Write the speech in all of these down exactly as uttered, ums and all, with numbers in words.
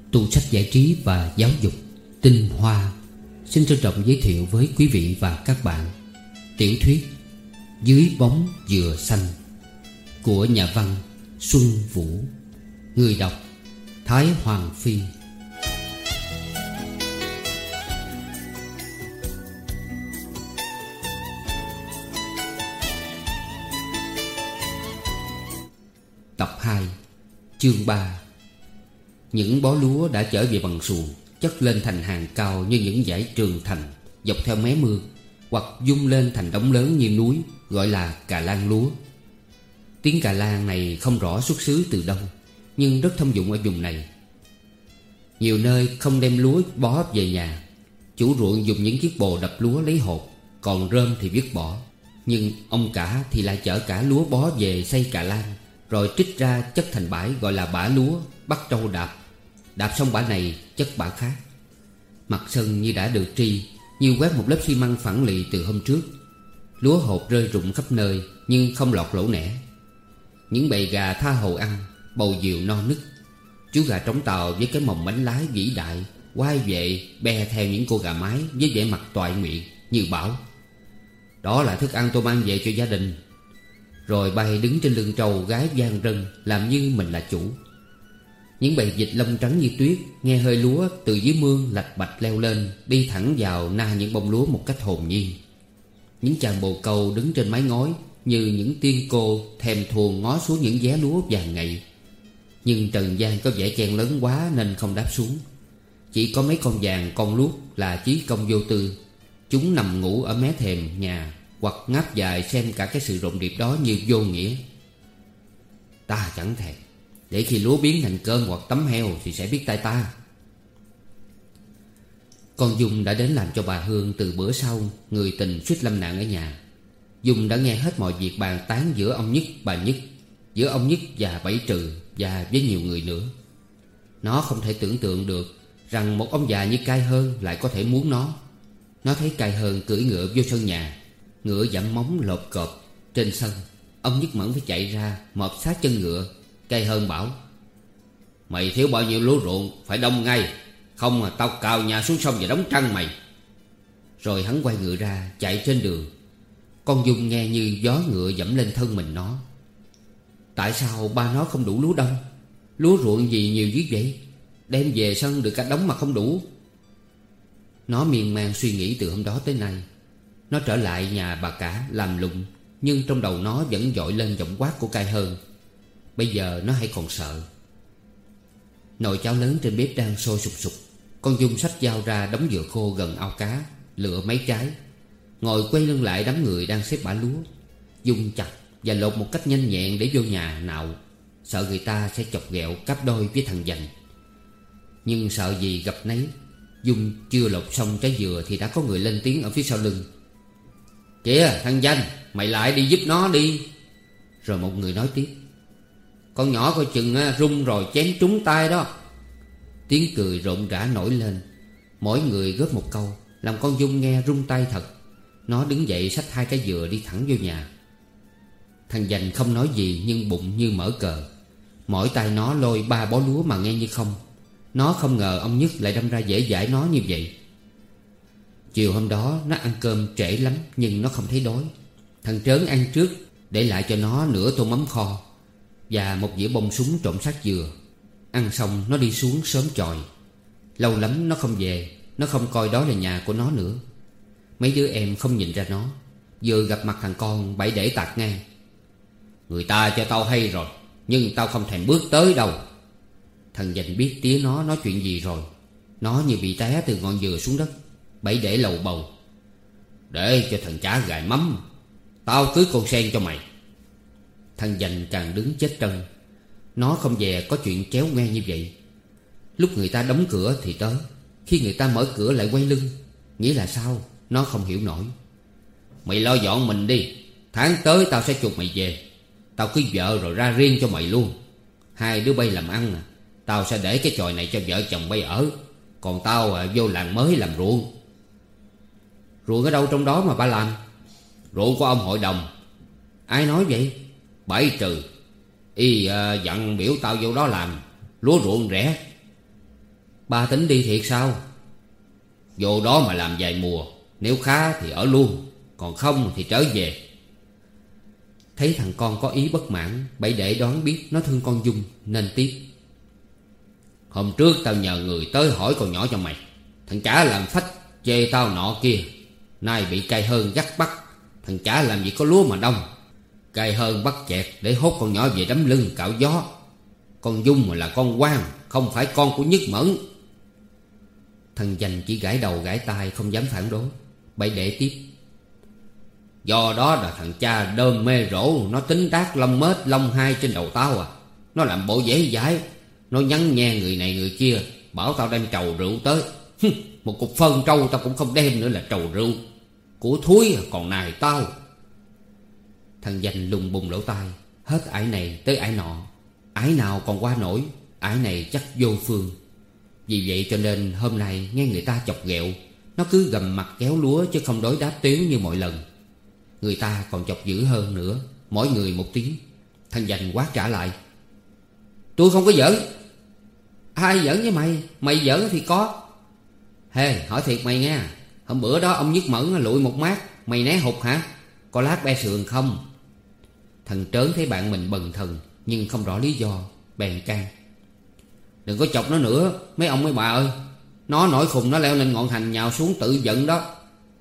tủ sách giải trí và giáo dục Tinh Hoa xin trân trọng giới thiệu với quý vị và các bạn tiểu thuyết Dưới bóng dừa xanh của nhà văn Xuân Vũ. Người đọc Thái Hoàng Phi. Tập hai, chương ba. Những bó lúa đã trở về bằng xuồng, chất lên thành hàng cao như những dãy trường thành dọc theo mé mương, hoặc dung lên thành đống lớn như núi, gọi là cà lan lúa. Tiếng cà lan này không rõ xuất xứ từ đâu, nhưng rất thông dụng ở vùng này. Nhiều nơi không đem lúa bó về nhà, chủ ruộng dùng những chiếc bồ đập lúa lấy hột, còn rơm thì vứt bỏ. Nhưng ông cả thì lại chở cả lúa bó về xây cà lan, rồi trích ra chất thành bãi gọi là bã lúa, bắt trâu đạp. Đạp xong bã này chất bã khác. Mặt sân như đã được tri, như quét một lớp xi măng phẳng lì từ hôm trước. Lúa hột rơi rụng khắp nơi, nhưng không lọt lỗ nẻ. Những bầy gà tha hồ ăn, bầu diều no nức. Chú gà trống tàu với cái mồng bánh lái vĩ đại quay về be theo những cô gà mái với vẻ mặt toại nguyện, như bảo: "Đó là thức ăn tôi mang về cho gia đình." Rồi bay đứng trên lưng trâu gái vang rân, làm như mình là chủ. Những bầy vịt lông trắng như tuyết nghe hơi lúa từ dưới mương lạch bạch leo lên, đi thẳng vào na những bông lúa một cách hồn nhiên. Những chàng bồ câu đứng trên mái ngói như những tiên cô thèm thuồng ngó xuống những vé lúa vàng ngậy. Nhưng trần gian có vẻ chen lớn quá nên không đáp xuống. Chỉ có mấy con vàng con luốc là chí công vô tư. Chúng nằm ngủ ở mé thềm nhà, hoặc ngáp dài xem cả cái sự rộn rịp đó như vô nghĩa. Ta chẳng thèm, để khi lúa biến thành cơm hoặc tấm heo thì sẽ biết tay ta. Con Dung đã đến làm cho bà Hương từ bữa sau người tình suýt lâm nạn ở nhà. Dung đã nghe hết mọi việc bàn tán giữa ông Nhất bà Nhất, giữa ông Nhất và Bảy Trừ, và với nhiều người nữa. Nó không thể tưởng tượng được rằng một ông già như Cai Hơn lại có thể muốn nó. Nó thấy Cai Hơn cưỡi ngựa vô sân nhà, ngựa dặm móng lộp cộp trên sân. Ông Nhất Mẫn phải chạy ra mọp sát chân ngựa. Cai Hơn bảo: "Mày thiếu bao nhiêu lúa ruộng phải đông ngay, không mà tao cào nhà xuống sông và đóng trăng mày." Rồi hắn quay ngựa ra chạy trên đường. Con Dung nghe như gió ngựa dẫm lên thân mình nó. Tại sao ba nó không đủ lúa đông? Lúa ruộng gì nhiều dữ vậy? Đem về sân được cả đống mà không đủ. Nó miên man suy nghĩ từ hôm đó tới nay. Nó trở lại nhà bà cả làm lụng, nhưng trong đầu nó vẫn dội lên giọng quát của Cai Hơn. Bây giờ nó hay còn sợ. Nồi cháo lớn trên bếp đang sôi sục sục. Con Dung xách dao ra đống dừa khô gần ao cá, lựa mấy trái, ngồi quay lưng lại đám người đang xếp bã lúa. Dung chặt và lột một cách nhanh nhẹn để vô nhà nạo, sợ người ta sẽ chọc ghẹo cáp đôi với thằng Dành. Nhưng sợ gì gặp nấy. Dung chưa lột xong trái dừa thì đã có người lên tiếng ở phía sau lưng: "Kìa thằng Dành, mày lại đi giúp nó đi." Rồi một người nói tiếp: "Con nhỏ coi chừng rung rồi chém trúng tay đó." Tiếng cười rộn rã nổi lên. Mỗi người góp một câu, làm con Dung nghe rung tay thật. Nó đứng dậy xách hai cái dừa đi thẳng vô nhà. Thằng Dành không nói gì, nhưng bụng như mở cờ. Mỗi tay nó lôi ba bó lúa mà nghe như không. Nó không ngờ ông Nhất lại đâm ra dễ dãi nó như vậy. Chiều hôm đó nó ăn cơm trễ lắm, nhưng nó không thấy đói. Thằng Trớn ăn trước, để lại cho nó nửa tô mắm kho và một dĩa bông súng trộn sát dừa. Ăn xong nó đi xuống sớm chòi. Lâu lắm nó không về. Nó không coi đó là nhà của nó nữa. Mấy đứa em không nhìn ra nó. Vừa gặp mặt thằng con bậy để tạt ngang: "Người ta cho tao hay rồi, nhưng tao không thèm bước tới đâu." Thằng Dành biết tía nó nói chuyện gì rồi. Nó như bị té từ ngọn dừa xuống đất. Bậy để lầu bầu: "Để cho thằng chả gài mắm, tao cưới con sen cho mày." Thằng Dành càng đứng chết trân. Nó không về có chuyện chéo ngoe như vậy. Lúc người ta đóng cửa thì tới, khi người ta mở cửa lại quay lưng. Nghĩa là sao? Nó không hiểu nổi. "Mày lo dọn mình đi, tháng tới tao sẽ chuộc mày về. Tao cưới vợ rồi ra riêng cho mày luôn. Hai đứa bay làm ăn à, tao sẽ để cái chòi này cho vợ chồng bay ở. Còn tao à, vô làng mới làm ruộng." "Ruộng ở đâu trong đó mà ba làm?" "Ruộng của ông hội đồng." "Ai nói vậy?" "Bảy Trừ. Y à, dặn biểu tao vô đó làm. Lúa ruộng rẻ." Ba tính đi thiệt sao? Vô đó mà làm vài mùa, nếu khá thì ở luôn, còn không thì trở về. Thấy thằng con có ý bất mãn, Bảy Để đoán biết nó thương con Dung nên tiếp. Hôm trước tao nhờ người tới hỏi con nhỏ cho mày. Thằng chả làm phách chê tao nọ kia. Nay bị cay hơn gắt bắt. Thằng chả làm gì có lúa mà đông. Cay hơn bắt chẹt để hốt con nhỏ về đấm lưng cạo gió. Con Dung mà là con quan, không phải con của Nhất Mẫn. Thằng Dành chỉ gãi đầu gãi tai không dám phản đối. Bảy Để tiếp. Do đó là thằng cha đơm mê rỗ, nó tính đát lông mết lông hai trên đầu tao à. Nó làm bộ dễ dãi. Nó nhắn nghe người này người kia, bảo tao đem trầu rượu tới. Một cục phân trâu tao cũng không đem nữa là trầu rượu. Của thúi còn nài tao. Thằng Dành lùng bùng lỗ tai, hết ải này tới ải nọ. Ải nào còn qua nổi, ải này chắc vô phương. Vì vậy cho nên hôm nay nghe người ta chọc ghẹo, nó cứ gầm mặt kéo lúa chứ không đối đáp tiếu như mọi lần. Người ta còn chọc dữ hơn nữa, mỗi người một tiếng. Thằng Dành quát trả lại. Tôi không có giỡn. Ai giỡn với mày? Mày giỡn thì có. Hê, hỏi thiệt mày nghe. Hôm bữa đó ông Nhất Mẫn lụi một mát, mày né hụt hả? Có lát be sườn không? Thằng Trớn thấy bạn mình bần thần nhưng không rõ lý do, bèn can. Đừng có chọc nó nữa mấy ông mấy bà ơi. Nó nổi khùng nó leo lên ngọn thành nhào xuống tự giận đó.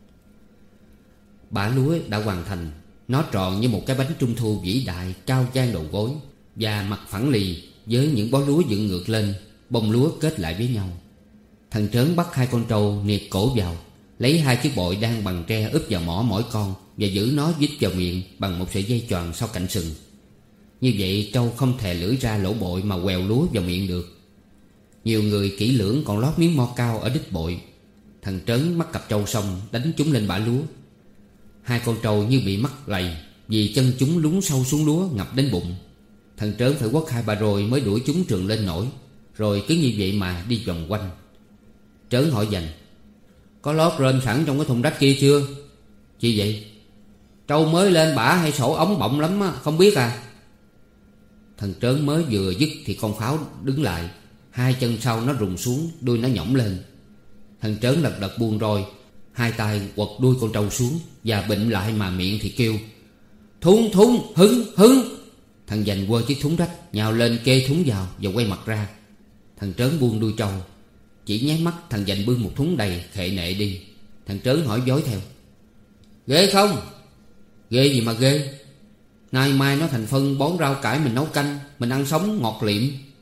Bả lúa đã hoàn thành. Nó tròn như một cái bánh trung thu vĩ đại cao chan đầu gối, và mặt phẳng lì với những bó lúa dựng ngược lên, bông lúa kết lại với nhau. Thằng Trớn bắt hai con trâu niệt cổ vào, lấy hai chiếc bội đang bằng tre úp vào mỏ mỗi con và giữ nó vít vào miệng bằng một sợi dây choàng sau cạnh sừng. Như vậy trâu không thè lưỡi ra lỗ bội mà quèo lúa vào miệng được. Nhiều người kỹ lưỡng còn lót miếng mo cao ở đít bội. Thằng Trớn bắt cặp trâu xong đánh chúng lên bã lúa. Hai con trâu như bị mắc lầy vì chân chúng lún sâu xuống lúa ngập đến bụng. Thằng Trớn phải quất hai ba rồi mới đuổi chúng trườn lên nổi. Rồi cứ như vậy mà đi vòng quanh. Trớn hỏi Dành. Có lót rơm sẵn trong cái thùng rách kia chưa? Chi vậy? Trâu mới lên bả hay sổ ống bọng lắm á, không biết à? Thằng Trớn mới vừa dứt thì con Pháo đứng lại. Hai chân sau nó rùng xuống, đuôi nó nhõng lên. Thằng Trớn lật đật buông roi, hai tay quật đuôi con trâu xuống và bịnh lại mà miệng thì kêu. Thúng thúng hứng hứng. Thằng Dành quơ chiếc thúng rách nhào lên kê thúng vào và quay mặt ra. Thằng Trớn buông đuôi trâu. Chỉ nháy mắt thằng Dành bưng một thúng đầy khệ nệ đi. Thằng Trớn hỏi dối theo. Ghê không? Ghê gì mà ghê? Nay mai nó thành phân bón rau cải mình nấu canh, mình ăn sống ngọt liệm.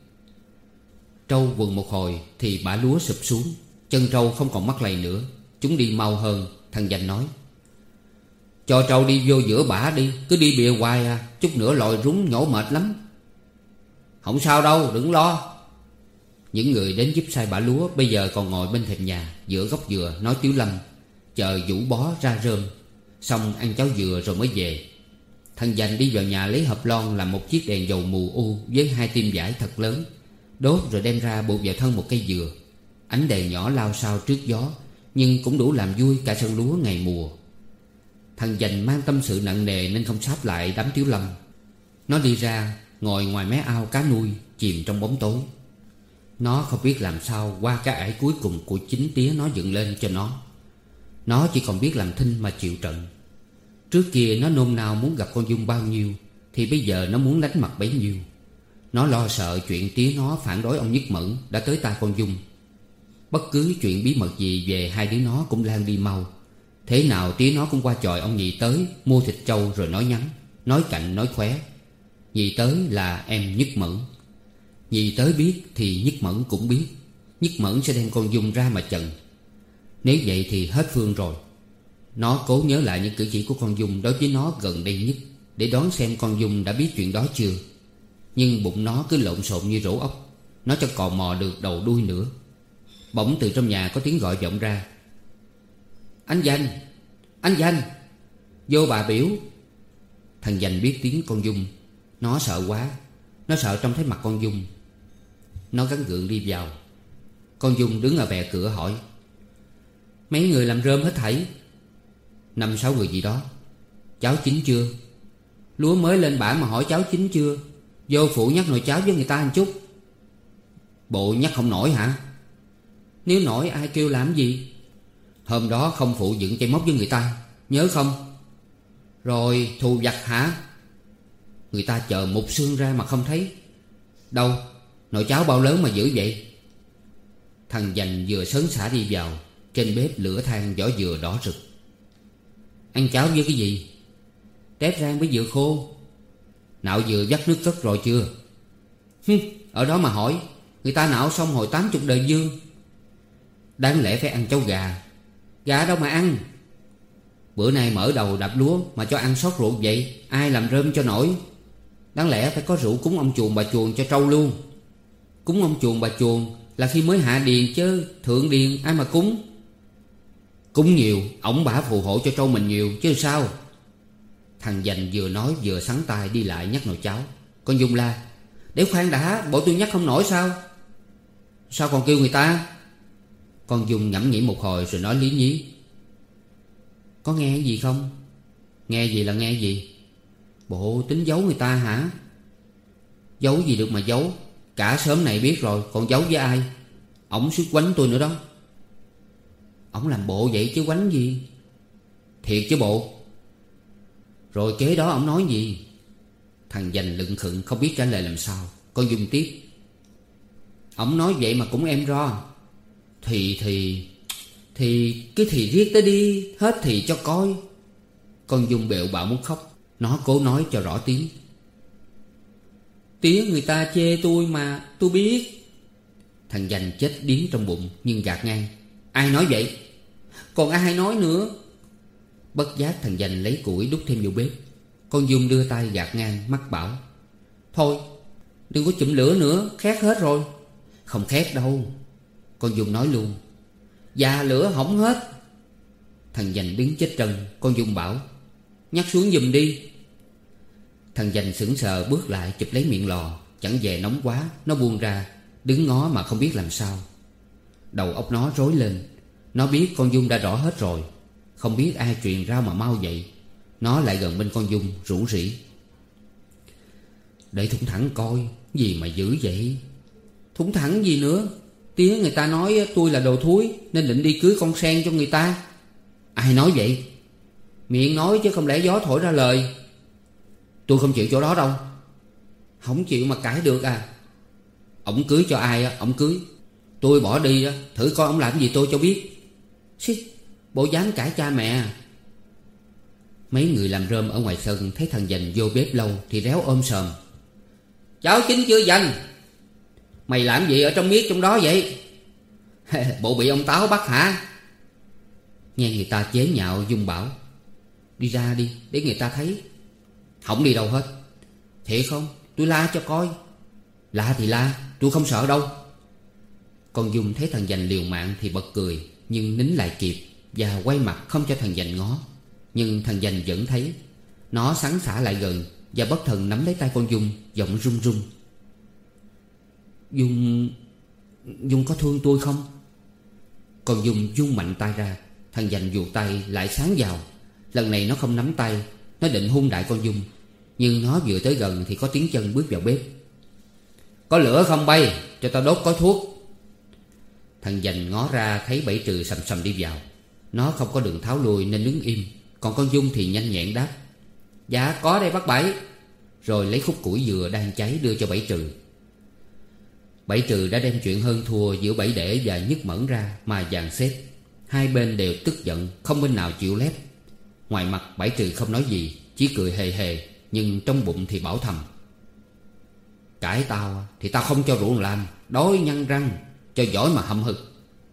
Trâu quần một hồi thì bã lúa sụp xuống. Chân trâu không còn mắc lầy nữa, chúng đi mau hơn. Thằng Dành nói. Cho trâu đi vô giữa bả đi, cứ đi bìa hoài à, chút nữa lòi rúng nhổ mệt lắm. Không sao đâu, đừng lo. Những người đến giúp sai bả lúa bây giờ còn ngồi bên thềm nhà giữa gốc dừa nói tiếu lâm, chờ vũ bó ra rơm, xong ăn cháo dừa rồi mới về. Thằng Dành đi vào nhà lấy hộp lon làm một chiếc đèn dầu mù u với hai tim vải thật lớn, đốt rồi đem ra buộc vào thân một cây dừa. Ánh đèn nhỏ lao sao trước gió, nhưng cũng đủ làm vui cả sân lúa ngày mùa. Thằng Dành mang tâm sự nặng nề nên không sáp lại đám tiếu lâm. Nó đi ra ngồi ngoài mé ao cá nuôi, chìm trong bóng tối. Nó không biết làm sao qua cái ải cuối cùng của chính tía nó dựng lên cho nó. Nó chỉ còn biết làm thinh mà chịu trận. Trước kia nó nôn nao muốn gặp con Dung bao nhiêu thì bây giờ nó muốn lánh mặt bấy nhiêu. Nó lo sợ chuyện tía nó phản đối ông Nhất Mẫn đã tới tai con Dung. Bất cứ chuyện bí mật gì về hai đứa nó cũng lan đi mau. Thế nào tía nó cũng qua chòi ông Nhị tới mua thịt trâu rồi nói nhắn, nói cạnh nói khóe. Nhị tới là em Nhất Mẫn. Nhị tới biết thì Nhất Mẫn cũng biết. Nhất Mẫn sẽ đem con Dung ra mà chần. Nếu vậy thì hết phương rồi. Nó cố nhớ lại những cử chỉ của con Dung đối với nó gần đây nhất, để đoán xem con Dung đã biết chuyện đó chưa. Nhưng bụng nó cứ lộn xộn như rổ ốc. Nó chẳng còn mò được đầu đuôi nữa. Bỗng từ trong nhà có tiếng gọi vọng ra. Anh Dành, anh Dành, vô bà biểu. Thằng Dành biết tiếng con Dung. Nó sợ quá. Nó sợ trông thấy mặt con Dung. Nó gắng gượng đi vào. Con Dung đứng ở bè cửa hỏi. Mấy người làm rơm hết thảy? Năm sáu người gì đó. Cháo chín chưa? Lúa mới lên bảng mà hỏi cháo chín chưa? Vô phụ nhắc nồi cháo với người ta một chút. Bộ nhắc không nổi hả? Nếu nổi ai kêu làm gì? Hôm đó không phụ dựng chạy móc với người ta, nhớ không? Rồi thù vặt hả? Người ta chờ mục xương ra mà không thấy. Đâu? Nồi cháo bao lớn mà dữ vậy? Thằng Dành vừa sớn xả đi vào. Trên bếp lửa than vỏ dừa đỏ rực. Ăn cháo với cái gì? Tép rang với dừa khô. Nạo dừa vắt nước cất rồi chưa? Hứ, ở đó mà hỏi. Người ta nạo xong hồi tám chục đời dương. Đáng lẽ phải ăn cháo gà. Gà đâu mà ăn. Bữa nay mở đầu đập lúa mà cho ăn sót rượu vậy, ai làm rơm cho nổi. Đáng lẽ phải có rượu cúng ông chuồng bà chuồng cho trâu luôn. Cúng ông chuồng bà chuồng là khi mới hạ điền chứ thượng điền ai mà cúng. Cúng nhiều, ổng bả phù hộ cho trâu mình nhiều chứ sao. Thằng Dành vừa nói vừa sắn tay đi lại nhắc nồi cháo. Con Dung la: Để khoan đã, bộ tôi nhắc không nổi sao? Sao còn kêu người ta? Con Dung ngẫm nghĩ một hồi rồi nói lý nhí: Có nghe gì không? Nghe gì là nghe gì? Bộ tính giấu người ta hả? Giấu gì được mà giấu. Cả xóm này biết rồi, còn giấu với ai? Ổng suýt quánh tôi nữa đó. Ổng làm bộ vậy chứ quánh gì? Thiệt chứ bộ. Rồi kế đó ổng nói gì? Thằng Dành lựng khựng không biết trả lời làm sao. Con Dung tiếp: Ổng nói vậy mà cũng em ro. Thì thì Thì cứ thì riết tới đi. Hết thì cho coi. Con Dung bẹo bạo muốn khóc. Nó cố nói cho rõ tiếng: Tía người ta chê tôi mà, tôi biết. Thằng Dành chết điếng trong bụng nhưng gạt ngang: Ai nói vậy? Còn ai nói nữa? Bất giác thằng Dành lấy củi đút thêm vô bếp. Con Dung đưa tay gạt ngang, mắc bảo: Thôi đừng có chụm lửa nữa, khét hết rồi. Không khét đâu. Con Dung nói luôn: Dạ lửa hỏng hết. Thằng Dành đứng chết trân. Con Dung bảo: Nhắc xuống giùm đi. Thằng Dành sững sờ bước lại chụp lấy miệng lò. Chẳng về nóng quá. Nó buông ra đứng ngó mà không biết làm sao. Đầu óc nó rối lên. Nó biết con Dung đã rõ hết rồi. Không biết ai truyền ra mà mau vậy. Nó lại gần bên con Dung rủ rỉ: Để thủng thẳng coi. Gì mà dữ vậy? Thủng thẳng gì nữa? Tía người ta nói tôi là đồ thúi nên định đi cưới con sen cho người ta. Ai nói vậy? Miệng nói chứ không lẽ gió thổi ra lời. Tôi không chịu chỗ đó đâu. Không chịu mà cãi được à? Ổng cưới cho ai á ổng cưới. Tôi bỏ đi á, thử coi ổng làm gì tôi cho biết. Xí, bộ dáng cãi cha mẹ à. Mấy người làm rơm ở ngoài sân thấy thằng Dành vô bếp lâu thì réo ôm sòm: Cháo chín chưa Dành? Mày làm gì ở trong miết trong đó vậy? Bộ bị ông Táo bắt hả? Nghe người ta chế nhạo, Dung bảo: Đi ra đi để người ta thấy. Không đi đâu hết. Thiệt không? Tôi la cho coi. La thì la, tôi không sợ đâu. Con Dung thấy thằng Dành liều mạng thì bật cười, nhưng nín lại kịp và quay mặt không cho thằng Dành ngó. Nhưng thằng Dành vẫn thấy. Nó sắn xả lại gần và bất thần nắm lấy tay con Dung, giọng run run: Dung... Dung có thương tôi không? Con Dung vung mạnh tay ra. Thằng Dành vuột tay lại sáng vào. Lần này nó không nắm tay. Nó định hung đại con Dung. Nhưng nó vừa tới gần thì có tiếng chân bước vào bếp. Có lửa không bay? Cho tao đốt gói thuốc. Thằng Dành ngó ra thấy Bảy Trừ sầm sầm đi vào. Nó không có đường tháo lui nên đứng im. Còn con Dung thì nhanh nhẹn đáp: Dạ có đây bác Bảy. Rồi lấy khúc củi dừa đang cháy đưa cho Bảy Trừ. Bảy Trừ đã đem chuyện hơn thua giữa Bảy Để và Nhất Mẫn ra mà dàn xếp. Hai bên đều tức giận, không bên nào chịu lép. Ngoài mặt Bảy Trừ không nói gì, chỉ cười hề hề, nhưng trong bụng thì bảo thầm: Cãi tao thì tao không cho ruộng làm, đói nhăn răng, cho giỏi mà hậm hực.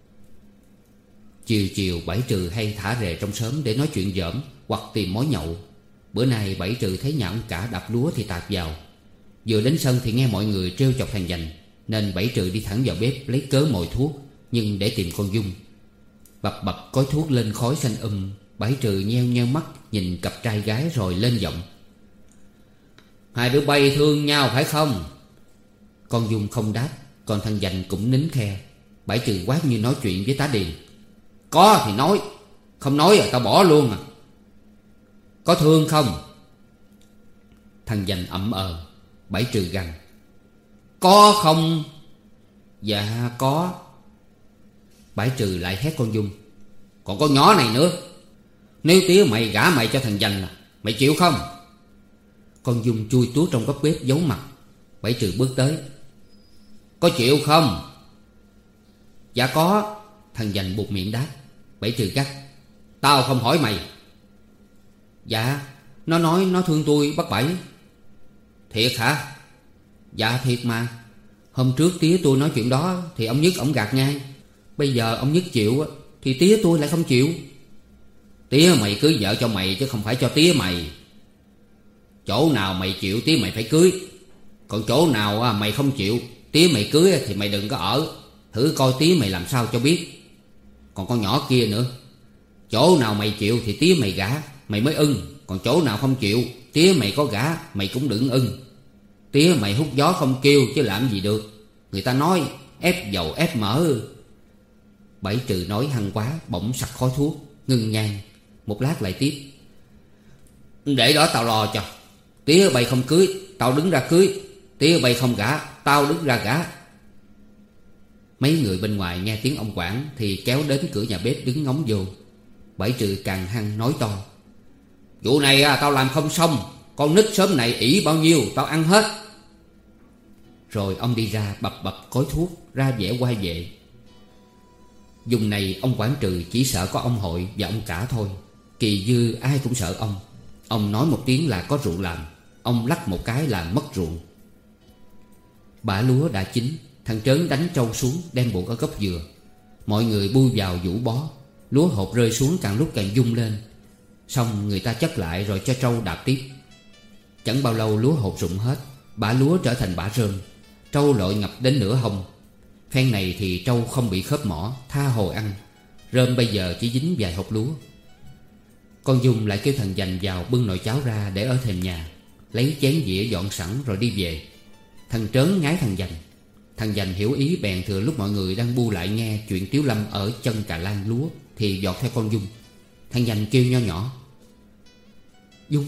Chiều chiều Bảy Trừ hay thả rề trong xóm để nói chuyện giỡn hoặc tìm mối nhậu. Bữa nay Bảy Trừ thấy nhà ông cả đập lúa thì tạt vào. Vừa đến sân thì nghe mọi người trêu chọc thằng Dành, nên Bảy Trừ đi thẳng vào bếp lấy cớ mồi thuốc, nhưng để tìm con Dung. Bập bập cói thuốc lên khói xanh um. Bảy Trừ nheo nheo mắt nhìn cặp trai gái rồi lên giọng: Hai đứa bay thương nhau phải không? Con Dung không đáp. Còn thằng Dành cũng nín khe. Bảy Trừ quát như nói chuyện với tá điền: Có thì nói, không nói à tao bỏ luôn à. Có thương không? Thằng Dành ậm ờ. Bảy Trừ gằn: Có không? Dạ có. Bãi Trừ lại hét con Dung: Còn con nhỏ này nữa, nếu tía mày gả mày cho thằng Dành, mày chịu không? Con Dung chui tuốt trong góc bếp giấu mặt. Bãi Trừ bước tới: Có chịu không? Dạ có. Thằng Dành buột miệng đáp. Bãi Trừ gắt: Tao không hỏi mày. Dạ. Nó nói nó thương tôi bác Bảy. Thiệt hả? Dạ thiệt mà. Hôm trước tía tôi nói chuyện đó thì ông Nhất ổng gạt ngang. Bây giờ ông Nhất chịu thì tía tôi lại không chịu. Tía mày cưới vợ cho mày chứ không phải cho tía mày. Chỗ nào mày chịu tía mày phải cưới. Còn chỗ nào mày không chịu, tía mày cưới thì mày đừng có ở. Thử coi tía mày làm sao cho biết. Còn con nhỏ kia nữa, chỗ nào mày chịu thì tía mày gả, mày mới ưng. Còn chỗ nào không chịu, tía mày có gả mày cũng đừng ưng. Tía mày hút gió không kêu chứ làm gì được. Người ta nói ép dầu ép mỡ. Bãi Trừ nói hăng quá, bỗng sặc khói thuốc, ngưng ngang. Một lát lại tiếp: Để đó tao lo cho. Tía bay không cưới, tao đứng ra cưới. Tía bay không gả, tao đứng ra gả. Mấy người bên ngoài nghe tiếng ông quản thì kéo đến cửa nhà bếp đứng ngóng vô. Bãi Trừ càng hăng nói to: Vụ này à, tao làm không xong. Con nít sớm này ỷ bao nhiêu tao ăn hết. Rồi ông đi ra bập bập cối thuốc, ra vẻ quay vệ. Vùng này ông quản Trừ chỉ sợ có ông Hội và ông cả thôi. Kỳ dư ai cũng sợ ông. Ông nói một tiếng là có ruộng làm. Ông lắc một cái là mất ruộng. Bả lúa đã chín. Thằng Trớn đánh trâu xuống đem buộc ở gốc dừa. Mọi người bui vào vũ bó. Lúa hột rơi xuống càng lúc càng rung lên. Xong người ta chất lại rồi cho trâu đạp tiếp. Chẳng bao lâu lúa hột rụng hết. Bả lúa trở thành bả rơm. Trâu lội ngập đến nửa hông. Phen này thì trâu không bị khớp mỏ, tha hồ ăn. Rơm bây giờ chỉ dính vài hột lúa. Con Dung lại kêu thằng Dành vào bưng nồi cháo ra để ở thềm nhà, lấy chén dĩa dọn sẵn rồi đi về. Thằng Trớn ngái thằng Dành. Thằng Dành hiểu ý bèn thừa lúc mọi người đang bu lại nghe chuyện Tiếu Lâm ở chân cà lan lúa thì dọt theo con Dung. Thằng Dành kêu nho nhỏ: Dung,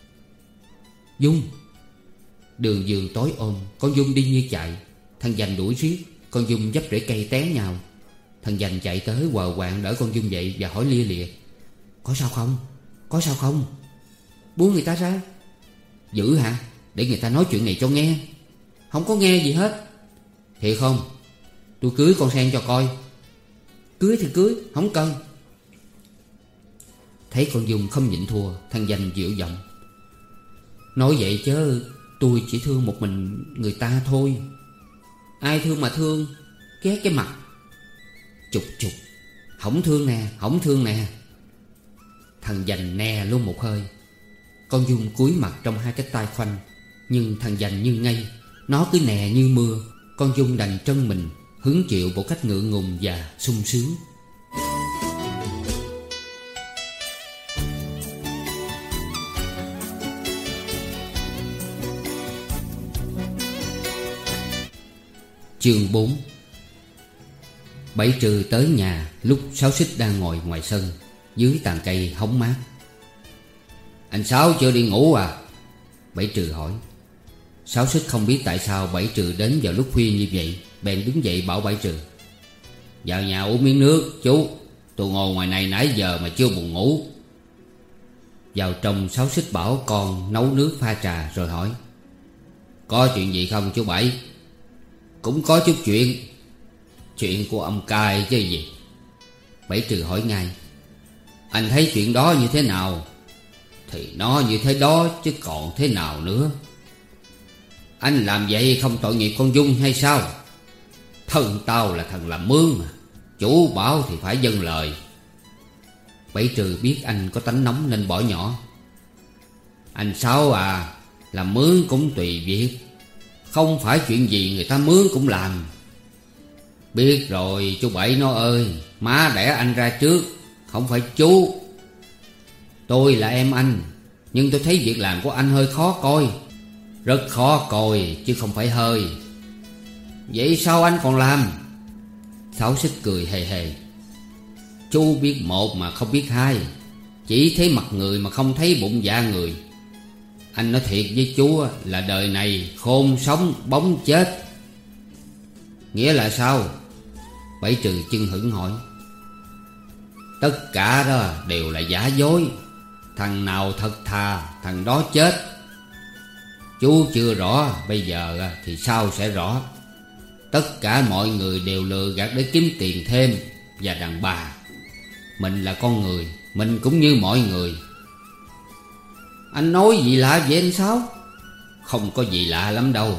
Dung. Đường vườn tối ôm, con Dung đi như chạy. Thằng Dành đuổi riết. Con Dung vấp rễ cây té nhào. Thằng Dành chạy tới quờ quạng đỡ con Dung dậy và hỏi lia lịa: Có sao không? Có sao không? Buông người ta ra. Dữ hả? Để người ta nói chuyện này cho nghe. Không có nghe gì hết. Thiệt không? Tôi cưới con Sen cho coi. Cưới thì cưới, không cần. Thấy con Dung không nhịn thua, thằng Dành dịu giọng: Nói vậy chứ tôi chỉ thương một mình người ta thôi. Ai thương mà thương, ghét cái mặt. Chục chục, hổng thương nè, hổng thương nè. Thằng Dành nè luôn một hơi. Con Dung cúi mặt trong hai cái tay khoanh. Nhưng thằng Dành như ngây. Nó cứ nè như mưa. Con Dung đành trân mình, hứng chịu một cách ngượng ngùng và sung sướng. Chương bốn. Bãi Trừ tới nhà lúc Sáu Xích đang ngồi ngoài sân dưới tàn cây hóng mát. Anh Sáu chưa đi ngủ à? Bãi Trừ hỏi. Sáu Xích không biết tại sao Bãi Trừ đến vào lúc khuya như vậy, bèn đứng dậy bảo Bãi Trừ: Vào nhà uống miếng nước chú. Tôi ngồi ngoài này nãy giờ mà chưa buồn ngủ. Vào trong, Sáu Xích bảo con nấu nước pha trà rồi hỏi: Có chuyện gì không chú Bảy? Cũng có chút chuyện. Chuyện của ông Cai chứ gì. Bãi Trừ hỏi ngay: Anh thấy chuyện đó như thế nào? Thì nó như thế đó chứ còn thế nào nữa. Anh làm vậy không tội nghiệp con Dung hay sao? Thân tao là thằng làm mướn mà. Chủ bảo thì phải vâng lời. Bãi Trừ biết anh có tánh nóng nên bỏ nhỏ: Anh Sáu à, làm mướn cũng tùy việc. Không phải chuyện gì người ta mướn cũng làm. Biết rồi chú Bảy nó ơi. Má đẻ anh ra trước, không phải chú. Tôi là em anh, nhưng tôi thấy việc làm của anh hơi khó coi. Rất khó coi chứ không phải hơi. Vậy sao anh còn làm? Sáu Xích cười hề hề: Chú biết một mà không biết hai. Chỉ thấy mặt người mà không thấy bụng dạ người. Anh nói thiệt với chú là đời này khôn sống bóng chết. Nghĩa là sao? Bảy Trừ chưng hửng hỏi: Tất cả đó đều là giả dối. Thằng nào thật thà thằng đó chết. Chú chưa rõ, bây giờ thì sau sẽ rõ. Tất cả mọi người đều lừa gạt để kiếm tiền thêm. Và đàn bà, mình là con người, mình cũng như mọi người. Anh nói gì lạ vậy anh Sáu? Không có gì lạ lắm đâu.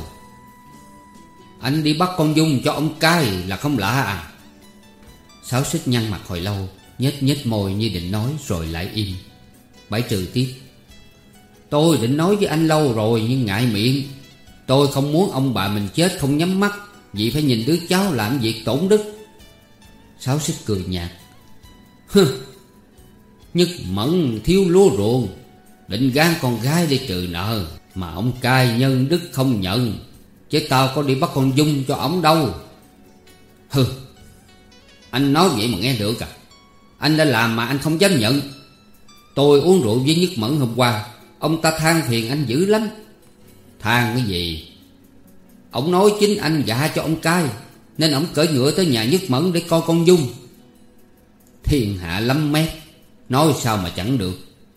Anh đi bắt con Dung cho ông cai là không lạ à? Sáu Xích nhăn mặt hồi lâu, nhếch nhếch môi như định nói rồi lại im. Bảy Trừ tiếp: Tôi định nói với anh lâu rồi nhưng ngại miệng. Tôi không muốn ông bà mình chết không nhắm mắt, vì phải nhìn đứa cháu làm việc tổn đức. Sáu Xích cười nhạt: Hừ, Nhất Mẫn thiếu lúa ruộng, định gán con gái để trừ nợ, mà ông cai nhân đức không nhận. Chứ tao có đi bắt con Dung cho ổng đâu. Hừ, anh nói vậy mà nghe được à? Anh đã làm mà anh không dám nhận. Tôi uống rượu với Nhất Mẫn hôm qua, ông ta than phiền anh dữ lắm. Than cái gì? Ông nói chính anh gả cho ông cai, nên ổng cởi ngựa tới nhà Nhất Mẫn để coi con Dung. Thiên hạ lắm mét, nói sao mà chẳng được.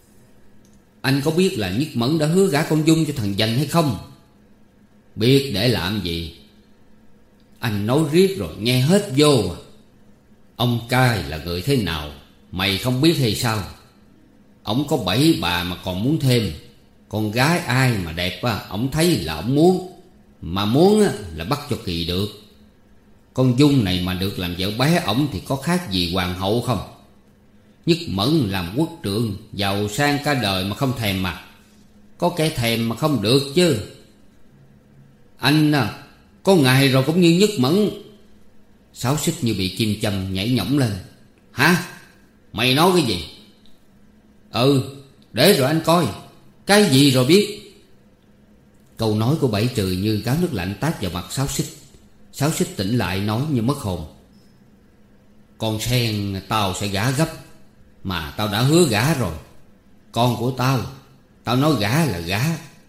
Anh có biết là Nhất Mẫn đã hứa gả con Dung cho thằng Dành hay không? Biết để làm gì? Anh nói riết rồi nghe hết vô à. Ông cai là người thế nào mày không biết hay sao? Ổng có bảy bà mà còn muốn thêm. Con gái ai mà đẹp á, ổng thấy là ổng muốn. Mà muốn á, là bắt cho kỳ được. Con Dung này mà được làm vợ bé ổng thì có khác gì hoàng hậu không? Nhất Mẫn làm quốc trượng, giàu sang cả đời mà không thèm mà. Có kẻ thèm mà không được chứ. Anh à, có ngày rồi cũng như Nhất Mẫn. Sáu Xích như bị kim châm nhảy nhõng lên. Hả? Mày nói cái gì? Ừ, để rồi anh coi. Cái gì rồi biết? Câu nói của Bảy Trừ như gáo nước lạnh tát vào mặt Sáu Xích. Sáu Xích tỉnh lại nói như mất hồn: Con Sen tao sẽ gả gấp, mà tao đã hứa gả rồi. Con của tao, tao nói gả là gả.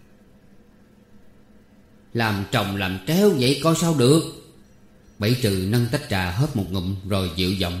Làm trồng làm tréo vậy coi sao được. Bảy Trừ nâng tách trà hớp một ngụm rồi dịu giọng: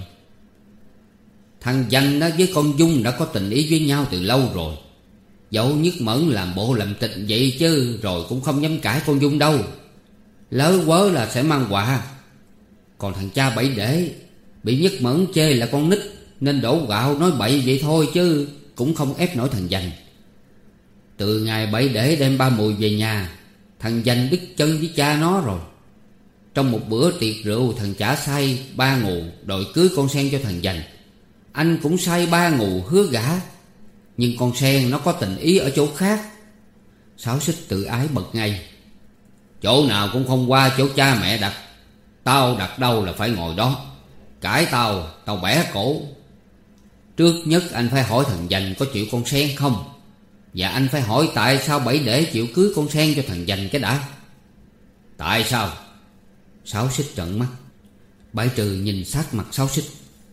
Thằng Danh đó với con Dung đã có tình ý với nhau từ lâu rồi. Dẫu Nhất Mẫn làm bộ làm tịch vậy chứ rồi cũng không dám cãi con Dung đâu. Lỡ quớ là sẽ mang họa. Còn thằng cha Bảy Để bị Nhất Mẫn chê là con nít, nên đổ gạo nói bậy vậy thôi, chứ cũng không ép nổi thằng Danh. Từ ngày Bảy Để đem ba Mùi về nhà, thằng Danh đứt chân với cha nó rồi. Trong một bữa tiệc rượu, thằng chả say ba ngù đòi cưới con Sen cho thằng Danh. Anh cũng say ba ngù hứa gả. Nhưng con Sen nó có tình ý ở chỗ khác. Sáu Xích tự ái bật ngay: Chỗ nào cũng không qua chỗ cha mẹ đặt. Tao đặt đâu là phải ngồi đó. Cãi tao, tao bẻ cổ. Trước nhất anh phải hỏi thằng Dành có chịu con Sen không. Và anh phải hỏi tại sao Bảy Để chịu cưới con Sen cho thằng Dành cái đã. Tại sao? Sáu Xích trợn mắt. Bảy Trừ nhìn sát mặt Sáu Xích: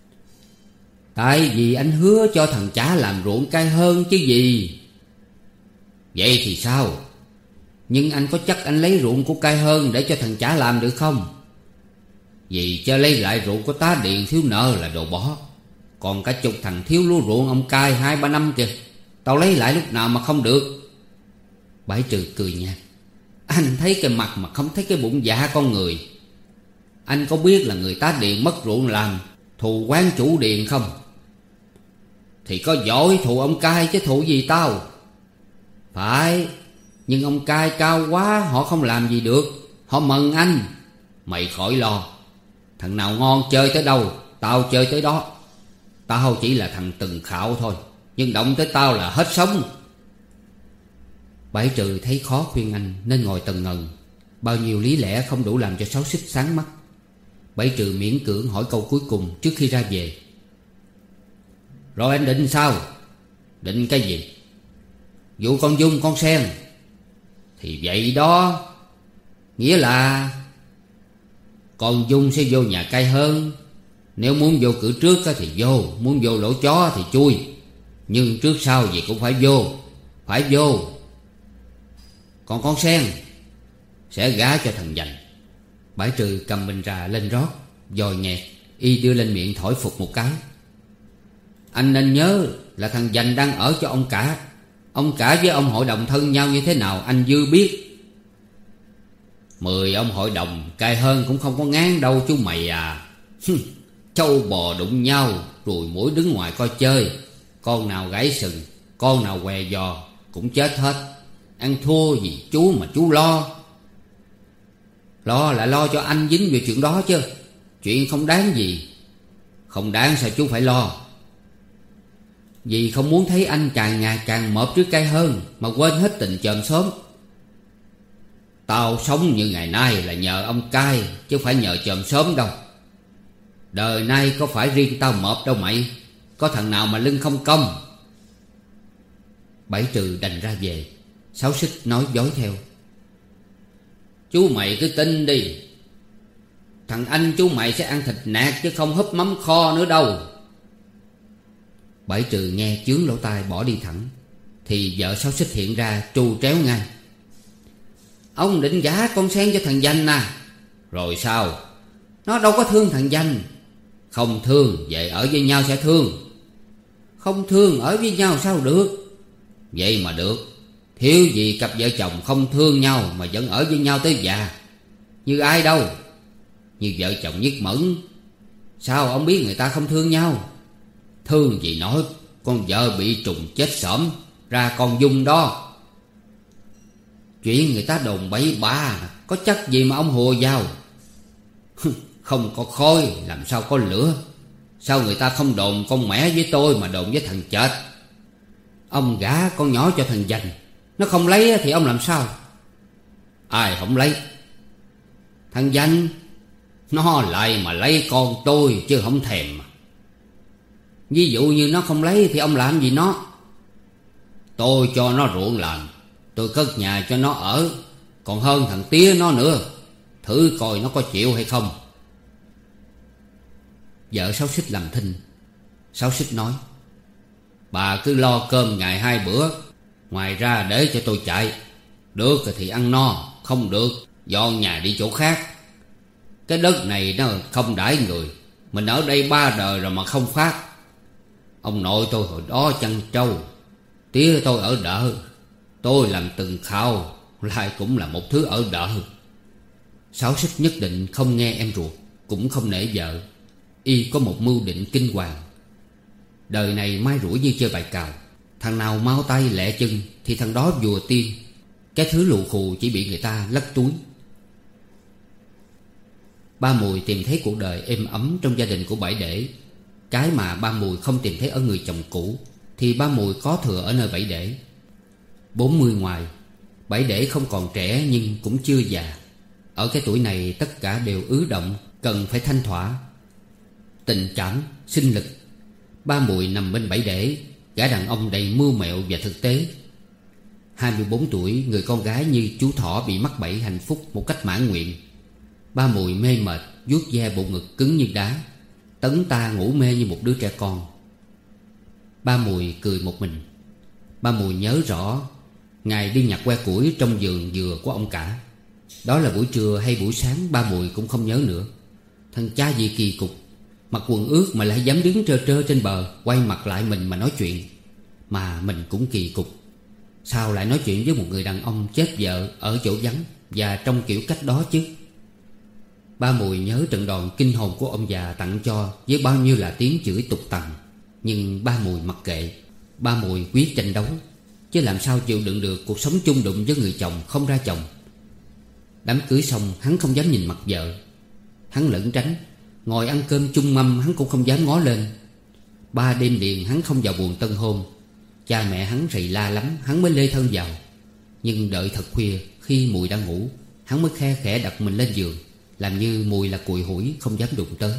Tại vì anh hứa cho thằng chả làm ruộng cai hơn chứ gì. Vậy thì sao? Nhưng anh có chắc anh lấy ruộng của cai hơn để cho thằng chả làm được không? Vì cho lấy lại ruộng của tá Điền thiếu nợ là đồ bỏ. Còn cả chục thằng thiếu lúa ruộng ông cai hai ba năm kìa, tao lấy lại lúc nào mà không được. Bảy Trừ cười nhạt: Anh thấy cái mặt mà không thấy cái bụng dạ con người. Anh có biết là người tá Điền mất ruộng làm thù quán chủ điền không? Thì có giỏi thù ông cai chứ thù gì tao. Phải, nhưng ông cai cao quá, họ không làm gì được. Họ mần anh. Mày khỏi lo. Thằng nào ngon chơi tới đâu, tao chơi tới đó. Tao chỉ là thằng từng khạo thôi, nhưng động tới tao là hết sống. Bảy Trừ thấy khó khuyên anh nên ngồi tần ngần. Bao nhiêu lý lẽ không đủ làm cho Sáu Xích sáng mắt. Bảy Trừ miễn cưỡng hỏi câu cuối cùng trước khi ra về: Rồi anh định sao? Định cái gì? Vụ con Dung con Sen. Thì vậy đó. Nghĩa là con Dung sẽ vô nhà cai hơn. Nếu muốn vô cửa trước thì vô, muốn vô lỗ chó thì chui. Nhưng trước sau gì cũng phải vô. Phải vô. Còn con Sen sẽ gả cho thằng Dành. Bảy Trừ cầm bình trà lên rót, Dòi nghẹt, y đưa lên miệng thổi phụt một cái. Anh nên nhớ là thằng Dành đang ở cho ông cả. Ông cả với ông hội đồng thân nhau như thế nào anh dư biết. Mười ông hội đồng cay hơn cũng không có ngán đâu chú mày à. Trâu bò đụng nhau, ruồi muỗi đứng ngoài coi chơi. Con nào gãy sừng, con nào què giò cũng chết hết. Ăn thua gì chú mà chú lo. Lo là lo cho anh dính về chuyện đó chứ. Chuyện không đáng gì. Không đáng sao chú phải lo. Vì không muốn thấy anh càng ngày càng mộp trước cây hơn, mà quên hết tình chòm xóm. Tao sống như ngày nay là nhờ ông cai, chứ phải nhờ chòm xóm đâu. Đời nay có phải riêng tao mộp đâu mày. Có thằng nào mà lưng không cong. Bảy Trừ đành ra về. Sáu Xích nói dối theo. Chú mày cứ tin đi. Thằng anh chú mày sẽ ăn thịt nạc chứ không húp mắm kho nữa đâu. Bảy Trừ nghe chướng lỗ tai bỏ đi thẳng. Thì vợ Sáu Xích hiện ra trù tréo ngay. Ông định gả con sen cho thằng Danh à? Rồi sao? Nó đâu có thương thằng Danh. Không thương, vậy ở với nhau sẽ thương. Không thương, ở với nhau sao được? Vậy mà được. Thiếu gì cặp vợ chồng không thương nhau mà vẫn ở với nhau tới già. Như ai đâu? Như vợ chồng Nhất Mẫn. Sao ông biết người ta không thương nhau? Thương gì nói. Con vợ bị trùng chết xổm ra con Dung đó. Chuyện người ta đồn bậy bạ, có chắc gì mà ông hùa vào. Không có khói làm sao có lửa. Sao người ta không đồn con mẻ với tôi mà đồn với thằng chết. Ông gả con nhỏ cho thằng Dành, nó không lấy thì ông làm sao? Ai không lấy? Thằng Dành. Nó lại mà lấy con tôi chứ không thèm. Ví dụ như nó không lấy thì ông làm gì nó? Tôi cho nó ruộng làm, tôi cất nhà cho nó ở, còn hơn thằng tía nó nữa. Thử coi nó có chịu hay không. Vợ Sáu Xích làm thinh. Sáu Xích nói: Bà cứ lo cơm ngày hai bữa, ngoài ra để cho tôi chạy. Được thì ăn no, không được dọn nhà đi chỗ khác. Cái đất này nó không đãi người. Mình ở đây ba đời rồi mà không phát. Ông nội tôi hồi đó chăn trâu, tía tôi ở đợ, tôi làm từng khao, lại cũng là một thứ ở đợ. Sáu Xích nhất định không nghe em ruột, cũng không nể vợ. Y có một mưu định kinh hoàng. Đời này mai rủi như chơi bài cào. Thằng nào mau tay lẹ chân thì thằng đó vừa tiên. Cái thứ lù khù chỉ bị người ta lắc túi. Ba Mùi tìm thấy cuộc đời êm ấm trong gia đình của Bảy Để. Cái mà ba Mùi không tìm thấy ở người chồng cũ thì ba Mùi có thừa ở nơi Bảy Để. Bốn mươi ngoài, Bảy Để không còn trẻ nhưng cũng chưa già. Ở cái tuổi này tất cả đều ứ động, cần phải thanh thỏa. Tình cảm, sinh lực. Ba Mùi nằm bên Bảy Để, gã đàn ông đầy mưu mẹo và thực tế. Hai mươi bốn tuổi, người con gái như chú thỏ bị mắc bẫy hạnh phúc một cách mãn nguyện. Ba Mùi mê mệt, vuốt ve bộ ngực cứng như đá, tấn ta ngủ mê như một đứa trẻ con. Ba Mùi cười một mình. Ba Mùi nhớ rõ ngày đi nhặt que củi trong vườn dừa của ông cả. Đó là buổi trưa hay buổi sáng ba Mùi cũng không nhớ nữa. Thằng cha gì kỳ cục, mặc quần ướt mà lại dám đứng trơ trơ trên bờ, quay mặt lại mình mà nói chuyện. Mà mình cũng kỳ cục, sao lại nói chuyện với một người đàn ông chết vợ ở chỗ vắng và trong kiểu cách đó chứ? Ba Mùi nhớ trận đòn kinh hồn của ông già tặng cho với bao nhiêu là tiếng chửi tục tằn. Nhưng ba Mùi mặc kệ. Ba Mùi quyết tranh đấu, chứ làm sao chịu đựng được cuộc sống chung đụng với người chồng không ra chồng. Đám cưới xong hắn không dám nhìn mặt vợ. Hắn lẩn tránh, ngồi ăn cơm chung mâm hắn cũng không dám ngó lên. Ba đêm liền hắn không vào buồng tân hôn. Cha mẹ hắn rầy la lắm hắn mới lê thân vào. Nhưng đợi thật khuya, khi Mùi đang ngủ, hắn mới khe khẽ đặt mình lên giường, làm như Mùi là cùi hủi không dám đụng tới.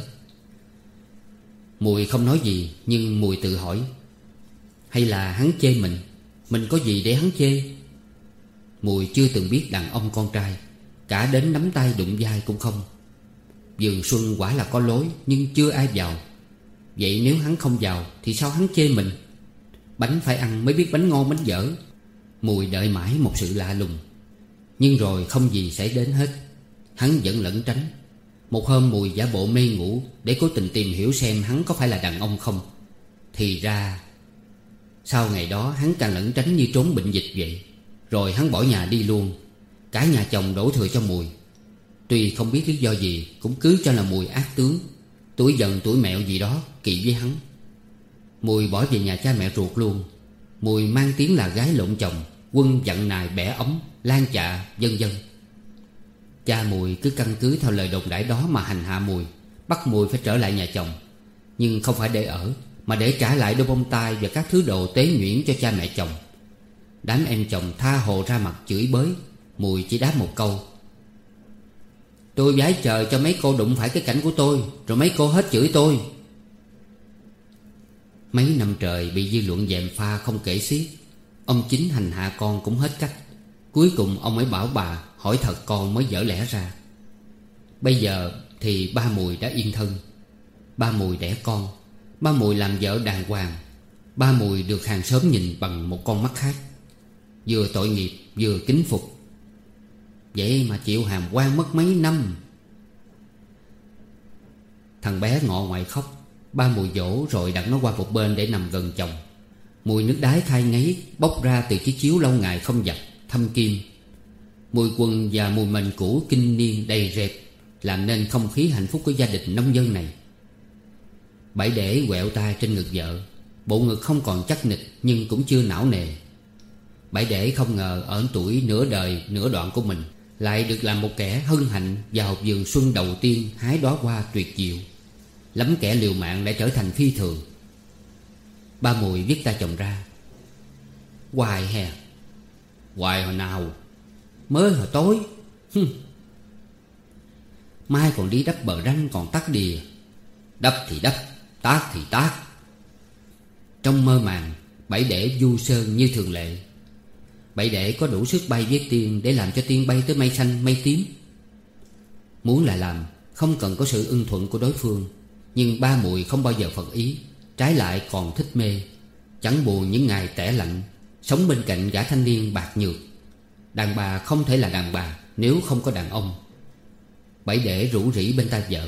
Mùi không nói gì, nhưng Mùi tự hỏi: hay là hắn chê mình? Mình có gì để hắn chê? Mùi chưa từng biết đàn ông con trai cả đến nắm tay đụng vai cũng không. Vườn xuân quả là có lối, nhưng chưa ai vào. Vậy nếu hắn không vào thì sao hắn chê mình? Bánh phải ăn mới biết bánh ngon bánh dở. Mùi đợi mãi một sự lạ lùng, nhưng rồi không gì xảy đến hết. Hắn vẫn lẩn tránh. Một hôm Mùi giả bộ mê ngủ để cố tình tìm hiểu xem hắn có phải là đàn ông không. Thì ra sau ngày đó hắn càng lẩn tránh như trốn bệnh dịch vậy. Rồi hắn bỏ nhà đi luôn. Cả nhà chồng đổ thừa cho Mùi. Tuy không biết lý do gì cũng cứ cho là Mùi ác tướng, tuổi dần tuổi mẹo gì đó kỵ với hắn. Mùi bỏ về nhà cha mẹ ruột luôn. Mùi mang tiếng là gái lộn chồng, quân dặn nài bẻ ống, lan chạ vân vân. Cha Mùi cứ căn cứ theo lời đồn đãi đó mà hành hạ Mùi, bắt Mùi phải trở lại nhà chồng. Nhưng không phải để ở, mà để trả lại đôi bông tai và các thứ đồ tế nhuyễn cho cha mẹ chồng. Đám em chồng tha hồ ra mặt chửi bới. Mùi chỉ đáp một câu: tôi vái trời cho mấy cô đụng phải cái cảnh của tôi, rồi mấy cô hết chửi tôi. Mấy năm trời bị dư luận gièm pha không kể xiết. Ông Chính hành hạ con cũng hết cách. Cuối cùng ông ấy bảo bà hỏi thật con mới dở lẽ ra. Bây giờ thì ba Mùi đã yên thân. Ba Mùi đẻ con. Ba Mùi làm vợ đàng hoàng. Ba Mùi được hàng xóm nhìn bằng một con mắt khác, vừa tội nghiệp vừa kính phục. Vậy mà chịu hàm quan mất mấy năm. Thằng bé ngọ ngoại khóc. Ba Mùi dỗ rồi đặt nó qua một bên để nằm gần chồng. Mùi nước đái thai ngấy bốc ra từ chiếc chiếu lâu ngày không giặt, thâm kim. Mùi quần và mùi mền cũ kinh niên đầy rệp làm nên không khí hạnh phúc của gia đình nông dân này. Bảy để quẹo tay trên ngực vợ. Bộ ngực không còn chắc nịch nhưng cũng chưa não nề. Bảy để không ngờ ở tuổi nửa đời nửa đoạn của mình lại được làm một kẻ hân hạnh vào vườn xuân đầu tiên hái đóa hoa tuyệt diệu. Lắm kẻ liều mạng lại trở thành phi thường. Ba Mùi viết tay chồng ra: hoài hè. Hoài hồi nào? Mới hồi tối. Hừm. Mai còn đi đắp bờ ranh còn tắt đìa. Đắp thì đắp, tát thì tát. Trong mơ màng, Bảy để du sơn như thường lệ. Bảy để có đủ sức bay với tiên để làm cho tiên bay tới mây xanh mây tím. Muốn là làm, không cần có sự ưng thuận của đối phương. Nhưng ba Mùi không bao giờ phật ý, trái lại còn thích mê. Chẳng buồn những ngày tẻ lạnh, sống bên cạnh gã thanh niên bạc nhược. Đàn bà không thể là đàn bà nếu không có đàn ông. Bảy để rủ rỉ bên tai vợ: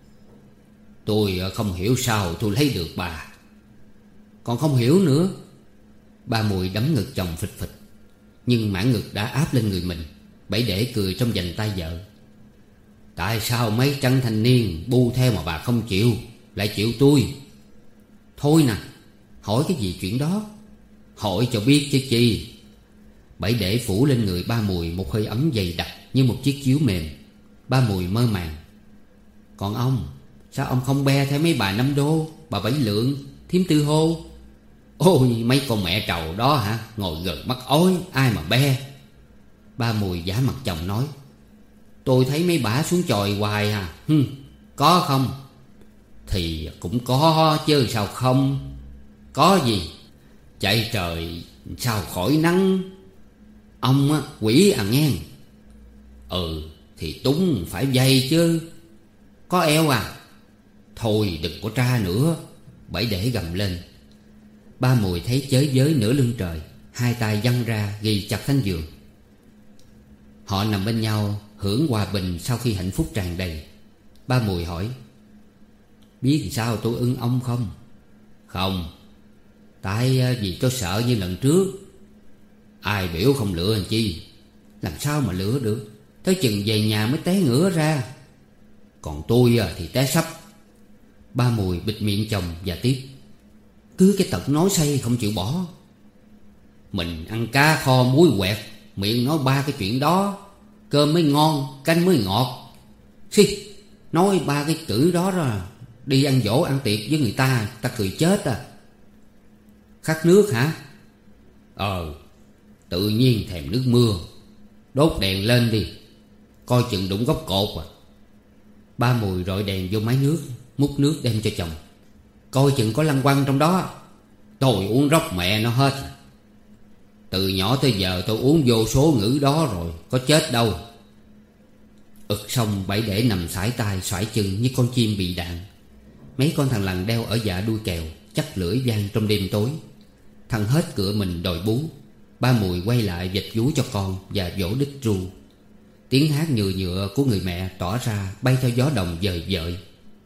tôi không hiểu sao tôi lấy được bà. Còn không hiểu nữa. Ba Mùi đấm ngực chồng phịch phịch. Nhưng mãn ngực đã áp lên người mình. Bảy để cười trong vành tay vợ: tại sao mấy trăm thanh niên bu theo mà bà không chịu, lại chịu tôi? Thôi nè, hỏi cái gì chuyện đó? Hỏi cho biết chứ chi. Bảy để phủ lên người ba Mùi một hơi ấm dày đặc như một chiếc chiếu mềm. Ba Mùi mơ màng: còn ông, sao ông không be theo mấy bà Năm Đô, bà Bảy Lượng, thím Tư Hô? Ôi mấy con mẹ trầu đó hả? Ngồi gần mắt ói ai mà be. Ba Mùi giả mặt chồng nói: tôi thấy mấy bả xuống chòi hoài à. Hừm, có không? Thì cũng có chứ sao không. Có gì? Chạy trời sao khỏi nắng. Ông á, quỷ à nghe. Ừ thì túng phải dây chứ. Có eo à? Thôi đừng có tra nữa. Bảy để gầm lên. Ba Mùi thấy chới giới nửa lưng trời, hai tay văng ra ghi chặt thanh giường. Họ nằm bên nhau hưởng hòa bình sau khi hạnh phúc tràn đầy. Ba Mùi hỏi: biết sao tôi ưng ông không? Không. Tại vì tôi sợ như lần trước. Ai biểu không lựa làm chi? Làm sao mà lựa được? Tới chừng về nhà mới té ngửa ra. Còn tôi thì té sắp. Ba Mùi bịt miệng chồng và tiếp: cứ cái tật nói say không chịu bỏ. Mình ăn cá kho muối quẹt, miệng nói ba cái chuyện đó. Cơm mới ngon, canh mới ngọt. Xì, nói ba cái chữ đó rồi đi ăn dỗ ăn tiệc với người ta, ta cười chết à. Khát nước hả? Ờ, tự nhiên thèm nước mưa. Đốt đèn lên đi, coi chừng đụng gốc cột à. Ba Mùi rọi đèn vô máy nước, múc nước đem cho chồng: coi chừng có lăng quăng trong đó. Tôi uống róc mẹ nó hết. Từ nhỏ tới giờ tôi uống vô số ngữ đó rồi, có chết đâu. Ực xong Bảy để nằm sải tay xoải chân như con chim bị đạn. Mấy con thằng lằn đeo ở dạ đuôi kèo chắc lưỡi vang trong đêm tối. Thằng hết cửa mình đòi bú. Ba Mùi quay lại vịt vú cho con và vỗ đít ru. Tiếng hát nhựa nhựa của người mẹ tỏa ra bay theo gió đồng dời dợi.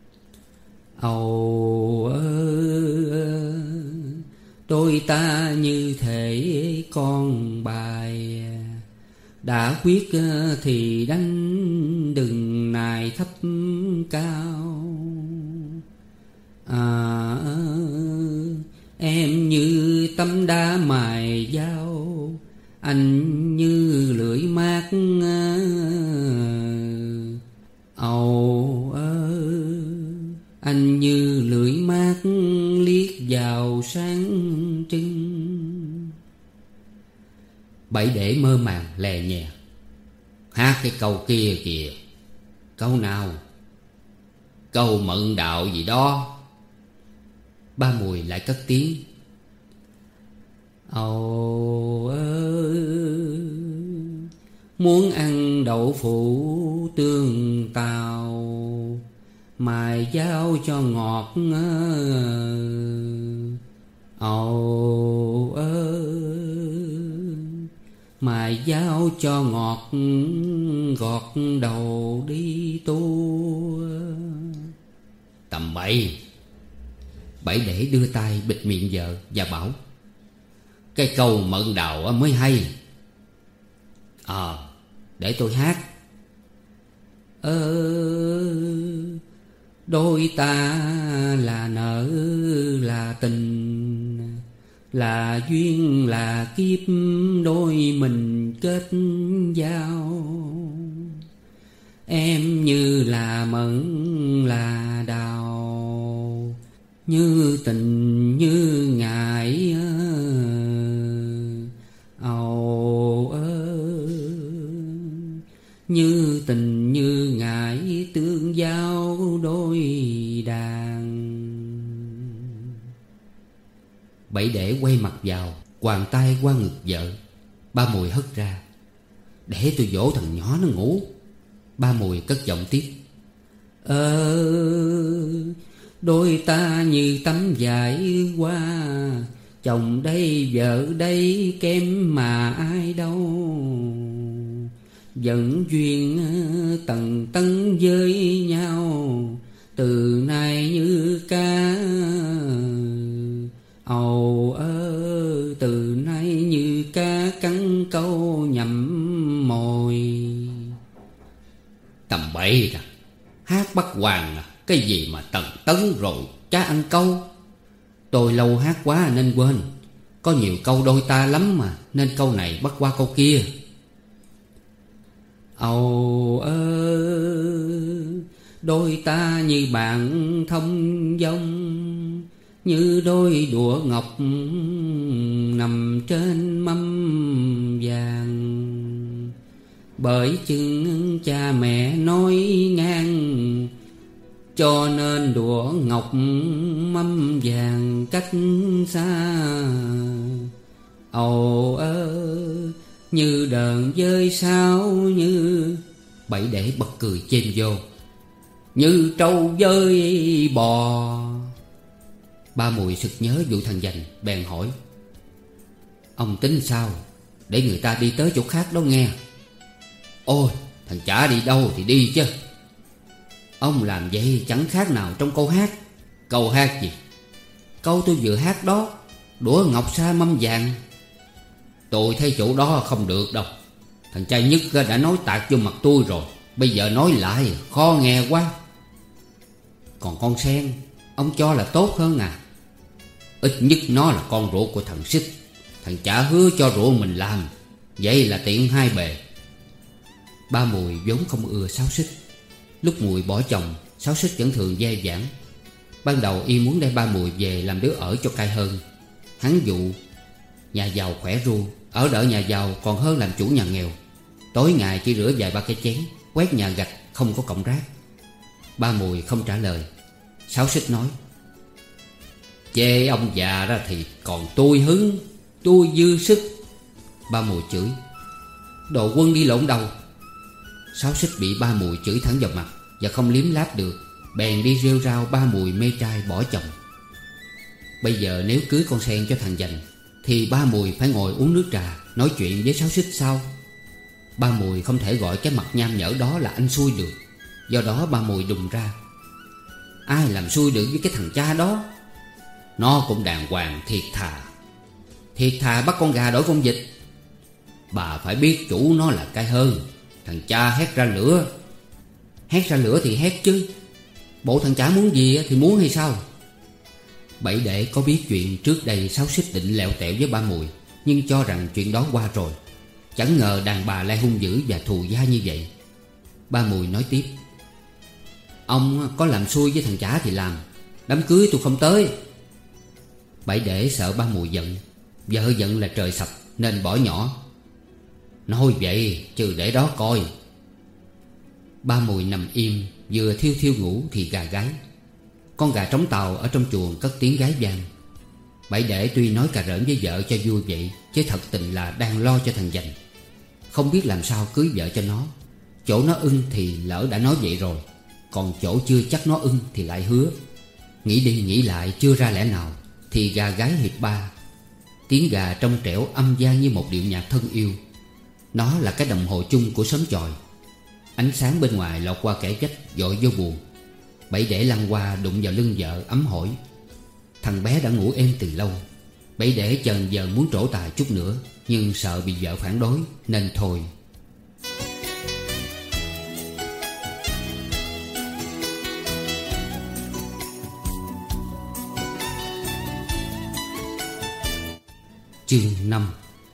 Âu ơ, đôi ta như thể con bài, đã quyết thì đánh đừng nài thấp cao. À, em như tấm đá mài dao, anh như lưỡi mát. Âu ơ, anh như lưỡi mát liếc vào sáng trưng. Bảy để mơ màng lè nhẹ. Hát cái câu kia kìa. Câu nào? Câu mận đạo gì đó. Ba Mùi lại cất tiếng. Ồ ơ, muốn ăn đậu phụ tương tàu, mài dao cho ngọt. Ồ ơ, mài dao cho ngọt, gọt đầu đi tu. Tầm bậy. Bảy để đưa tay bịt miệng vợ và bảo: cái câu mận đào mới hay. Ờ, à, để tôi hát. Ơ, đôi ta là nợ là tình, là duyên là kiếp đôi mình kết giao. Em như là mận là đào, như tình như ngải. Ồ ơ, như tình như ngải tương giao đôi đàn. Bảy để quay mặt vào, quàng tay qua ngực vợ. Ba Mùi hất ra: để tôi dỗ thằng nhỏ nó ngủ. Ba Mùi cất giọng tiếp: Ơ, đôi ta như tấm vải hoa, chồng đây vợ đây kém mà ai đâu. Vẫn duyên tầng tấn với nhau, từ nay như ca. Ồ ơ, từ nay như ca cắn câu nhậm mồi. Tầm bậy à, hát bắt hoàng à. Cái gì mà tần tấn rồi cha ăn câu. Tôi lâu hát quá nên quên. Có nhiều câu đôi ta lắm mà, nên câu này bắt qua câu kia. Ồ ơ, đôi ta như bạn thông dong, như đôi đũa ngọc nằm trên mâm vàng. Bởi chừng cha mẹ nói ngang, cho nên đũa ngọc mâm vàng cách xa. Ồ ơ, như đờn dơi sao như. Bảy để bật cười chêm vô: như trâu với bò. Ba Mùi sực nhớ vụ thằng Dành, bèn hỏi: ông tính sao? Để người ta đi tới chỗ khác đó nghe. Ôi, thằng chả đi đâu thì đi chứ. Ông làm vậy chẳng khác nào trong câu hát. Câu hát gì? Câu tôi vừa hát đó, đũa ngọc sa mâm vàng. Tôi thấy chỗ đó không được đâu. Thằng trai Nhất đã nói tạt vô mặt tôi rồi, bây giờ nói lại khó nghe quá. Còn con Sen, ông cho là tốt hơn à? Ít nhất nó là con ruột của thằng Xích. Thằng chả hứa cho ruột mình làm, vậy là tiện hai bề. Ba Mùi vốn không ưa Sáu Xích. Lúc Mùi bỏ chồng, Sáu Xích vẫn thường dè dãn. Ban đầu y muốn đem Ba Mùi về làm đứa ở cho cay hơn. Hắn dụ nhà giàu khỏe ru, ở đỡ nhà giàu còn hơn làm chủ nhà nghèo. Tối ngày chỉ rửa vài ba cái chén, quét nhà gạch không có cọng rác. Ba Mùi không trả lời. Sáu Xích nói: chê ông già ra thì còn tôi hứng, tôi dư sức. Ba Mùi chửi: đồ quân đi lộn đầu. Sáu Xích bị Ba Mùi chửi thẳng vào mặt và không liếm láp được, bèn đi rêu rao Ba Mùi mê trai bỏ chồng. Bây giờ nếu cưới con Sen cho thằng Dành thì Ba Mùi phải ngồi uống nước trà, nói chuyện với Sáu Xích sao? Ba Mùi không thể gọi cái mặt nham nhở đó là anh xui được. Do đó ba Mùi đùng ra: Ai làm xui được với cái thằng cha đó? Nó cũng đàng hoàng thiệt thà. Thiệt thà bắt con gà đổi con vịt. Bà phải biết chủ nó là cay hơn. Thằng cha hét ra lửa. Hét ra lửa thì hét chứ. Bộ thằng cha muốn gì thì muốn hay sao? Bảy Đệ có biết chuyện trước đây Sáu Xích định lẹo tẹo với ba Mùi, nhưng cho rằng chuyện đó qua rồi. Chẳng ngờ đàn bà lại hung dữ và thù dai như vậy. Ba Mùi nói tiếp: Ông có làm xui với thằng chả thì làm. Đám cưới tôi không tới. Bảy Đệ sợ ba Mùi giận. Vợ giận là trời sập nên bỏ nhỏ: Nói vậy chứ để đó coi. Ba Mùi nằm im, vừa thiêu thiêu ngủ thì gà gáy. Con gà trống tàu ở trong chuồng cất tiếng gáy vang. Bảy Đệ tuy nói cà rỡn với vợ cho vui vậy, chứ thật tình là đang lo cho thằng Dành. Không biết làm sao cưới vợ cho nó. Chỗ nó ưng thì lỡ đã nói vậy rồi, còn chỗ chưa chắc nó ưng thì lại hứa. Nghĩ đi nghĩ lại chưa ra lẽ nào, thì gà gáy hiệp ba. Tiếng gà trong trẻo âm vang như một điệu nhạc thân yêu. Nó là cái đồng hồ chung của xóm chòi. Ánh sáng bên ngoài lọt qua kẽ vách dội vô buồng. Bảy Đệ lăn qua đụng vào lưng vợ ấm hỏi. Thằng bé đã ngủ êm từ lâu. Bảy Đệ chần giờ muốn trổ tài chút nữa, nhưng sợ bị vợ phản đối nên thôi. Chương năm.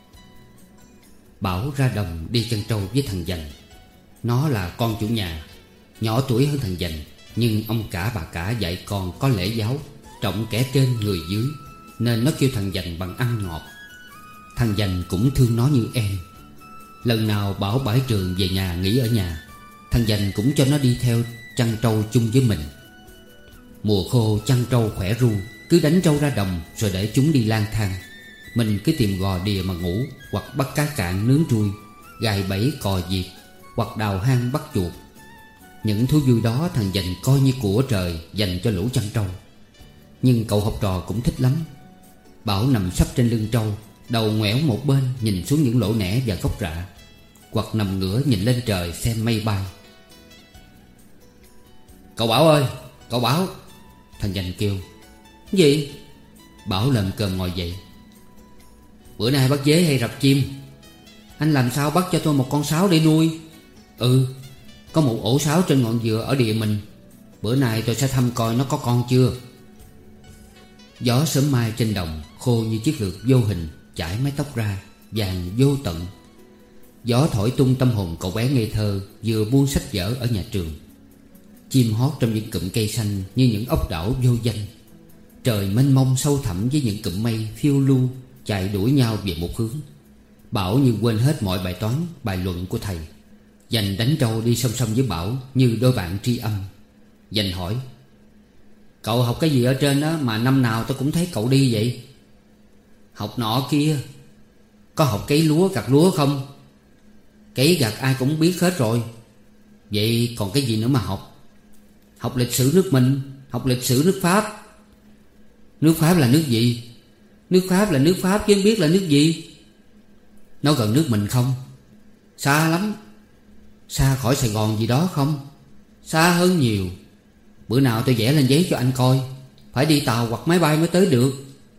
Bảo ra đồng đi chăn trâu với thằng Dành. Nó là con chủ nhà, nhỏ tuổi hơn thằng Dành, nhưng ông cả bà cả dạy con có lễ giáo, trọng kẻ trên người dưới, nên nó kêu thằng Dành bằng ăn ngọt. Thằng Dành cũng thương nó như em. Lần nào Bảo bãi trường về nhà nghỉ ở nhà, thằng Dành cũng cho nó đi theo chăn trâu chung với mình. Mùa khô chăn trâu khỏe ru, cứ đánh trâu ra đồng rồi để chúng đi lang thang. Mình cứ tìm gò đìa mà ngủ, hoặc bắt cá cạn nướng trui, gài bẫy cò diệt, hoặc đào hang bắt chuột. Những thú vui đó thằng Dành coi như của trời dành cho lũ chăn trâu. Nhưng cậu học trò cũng thích lắm. Bảo nằm sấp trên lưng trâu, đầu ngoẻo một bên nhìn xuống những lỗ nẻ và gốc rạ, hoặc nằm ngửa nhìn lên trời xem mây bay. Cậu Bảo ơi, cậu Bảo! Thằng Dành kêu. Gì? Bảo lồm cồm ngồi dậy. Bữa nay bắt dế hay rập chim? Anh làm sao bắt cho tôi một con sáo để nuôi? Ừ, có một ổ sáo trên ngọn dừa ở địa mình. Bữa nay tôi sẽ thăm coi nó có con chưa. Gió sớm mai trên đồng khô như chiếc lược vô hình chải mái tóc ra, vàng vô tận. Gió thổi tung tâm hồn cậu bé ngây thơ vừa buông sách vở ở nhà trường. Chim hót trong những cụm cây xanh như những ốc đảo vô danh. Trời mênh mông sâu thẳm với những cụm mây phiêu lưu chạy đuổi nhau về một hướng. Bảo như quên hết mọi bài toán, bài luận của thầy. Dành đánh trâu đi song song với Bảo như đôi bạn tri âm. Dành hỏi: Cậu học cái gì ở trên đó mà năm nào tôi cũng thấy cậu đi vậy? Học nọ kia. Có học cấy lúa gặt lúa không? Cấy gặt ai cũng biết hết rồi. Vậy còn cái gì nữa mà học? Học lịch sử nước mình, học lịch sử nước Pháp. Nước Pháp là nước gì? Nước Pháp là nước Pháp chứ không biết là nước gì. Nó gần nước mình không? Xa lắm. Xa khỏi Sài Gòn gì đó không? Xa hơn nhiều. Bữa nào tôi vẽ lên giấy cho anh coi. Phải đi tàu hoặc máy bay mới tới được.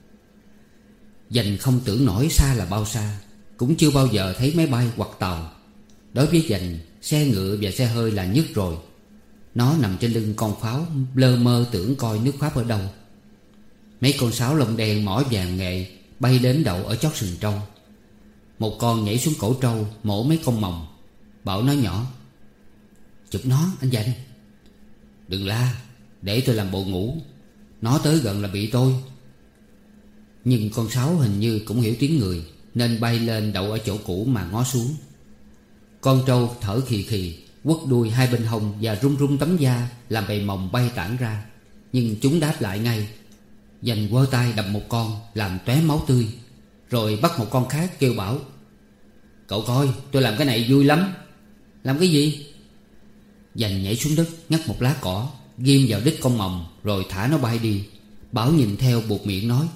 Dành không tưởng nổi xa là bao xa, cũng chưa bao giờ thấy máy bay hoặc tàu. Đối với Dành, xe ngựa và xe hơi là nhất rồi. Nó nằm trên lưng con pháo, lơ mơ tưởng coi nước Pháp ở đâu. Mấy con sáo lông đen mỏ vàng nghệ bay đến đậu ở chót sừng trâu. Một con nhảy xuống cổ trâu mổ mấy con mòng. Bảo nói nhỏ: Chụp nó anh Dành. Đừng la, để tôi làm bộ ngủ. Nó tới gần là bị tôi. Nhưng con sáo hình như cũng hiểu tiếng người, nên bay lên đậu ở chỗ cũ mà ngó xuống. Con trâu thở khì khì, quất đuôi hai bên hông và rung rung tấm da làm bầy mòng bay tản ra. Nhưng chúng đáp lại ngay. Dành quơ tay đập một con làm tóe máu tươi, rồi bắt một con khác kêu Bảo: Cậu coi tôi làm cái này vui lắm. Làm cái gì? Dành nhảy xuống đất ngắt một lá cỏ, ghim vào đít con mòng rồi thả nó bay đi. Bảo nhìn theo buột miệng nói: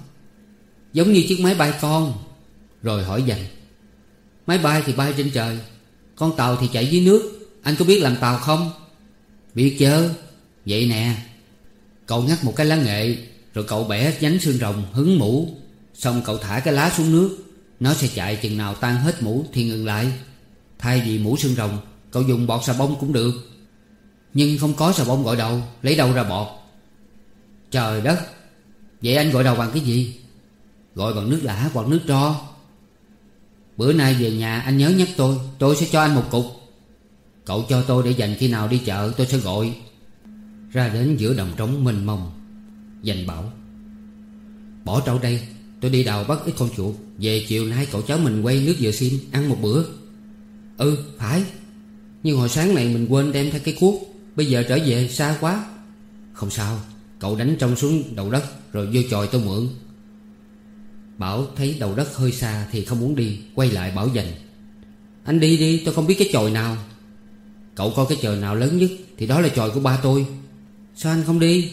Giống như chiếc máy bay con. Rồi hỏi Dành: Máy bay thì bay trên trời, Con tàu thì chạy dưới nước. Anh có biết làm tàu không? Biết chứ. Vậy nè, cậu ngắt một cái lá nghệ, rồi cậu bẻ nhánh xương rồng hứng mũ, xong cậu thả cái lá xuống nước. Nó sẽ chạy chừng nào tan hết mũ thì ngừng lại. Thay vì mũ xương rồng, cậu dùng bọt xà bông cũng được. Nhưng không có xà bông gội đầu, lấy đâu ra bọt? Trời đất. Vậy anh gội đầu bằng cái gì? Gội bằng nước lã hoặc nước tro. Bữa nay về nhà anh nhớ nhắc tôi, tôi sẽ cho anh một cục. Cậu cho tôi để dành khi nào đi chợ tôi sẽ gội. Ra đến giữa đồng trống mênh mông, Dành bảo: bỏ trâu đây, tôi đi đào bắt ít con chuột. Về chiều nay cậu cháu mình quay nước dừa xiêm ăn một bữa. Ừ phải. Nhưng hồi sáng này mình quên đem theo cái cuốc. Bây giờ trở về xa quá. Không sao, cậu đánh trông xuống đầu đất rồi vô chòi tôi mượn. Bảo thấy đầu đất hơi xa thì không muốn đi, quay lại bảo Dành: anh đi đi, tôi không biết cái chòi nào. Cậu coi cái chòi nào lớn nhất thì đó là chòi của ba tôi. Sao anh không đi?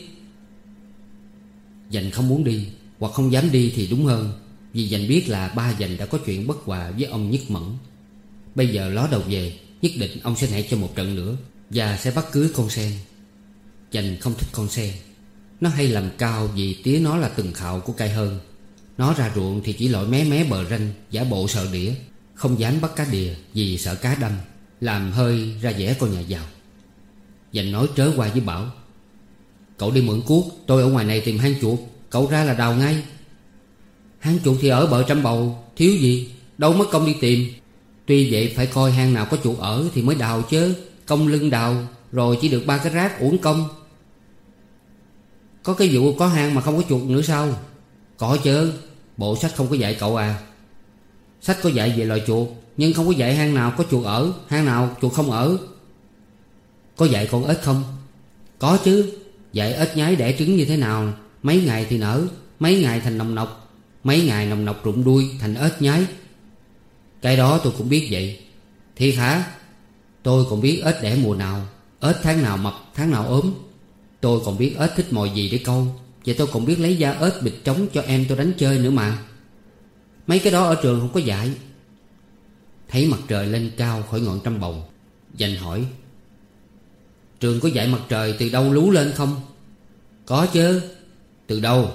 Dành không muốn đi, hoặc không dám đi thì đúng hơn. Vì Dành biết là ba Dành đã có chuyện bất hòa với ông Nhất Mẫn. Bây giờ ló đầu về, nhất định ông sẽ nảy cho một trận nữa và sẽ bắt cưới con sen. Dành không thích con sen. Nó hay làm cao vì tía nó là từng khạo của cây hơn. Nó ra ruộng thì chỉ lội mé mé bờ ranh, giả bộ sợ đĩa, không dám bắt cá đìa vì sợ cá đâm, làm hơi ra vẻ con nhà giàu. Dành nói trớ qua với Bảo: cậu đi mượn cuốc, tôi ở ngoài này tìm hang chuột. Cậu ra là đào ngay. Hang chuột thì ở bờ Trăm Bầu, thiếu gì, đâu mất công đi tìm. Tuy vậy phải coi hang nào có chuột ở thì mới đào chứ. Công lưng đào rồi chỉ được ba cái rác uổng công. Có cái vụ có hang mà không có chuột nữa sao? Có chứ. Bộ sách không có dạy cậu à? Sách có dạy về loài chuột, nhưng không có dạy hang nào có chuột ở, hang nào chuột không ở. Có dạy con ếch không? Có chứ. Dạy ếch nhái đẻ trứng như thế nào, mấy ngày thì nở, mấy ngày thành nòng nọc, mấy ngày nòng nọc rụng đuôi thành ếch nhái. Cái đó tôi cũng biết vậy. Thiệt hả? Tôi còn biết ếch đẻ mùa nào, ếch tháng nào mập tháng nào ốm. Tôi còn biết ếch thích mồi gì để câu. Và tôi còn biết lấy da ếch bịt trống cho em tôi đánh chơi nữa mà. Mấy cái đó ở trường không có dạy. Thấy mặt trời lên cao khỏi ngọn Trăm Bầu, Dành hỏi: trường có dạy mặt trời từ đâu lú lên không? Có chứ. Từ đâu?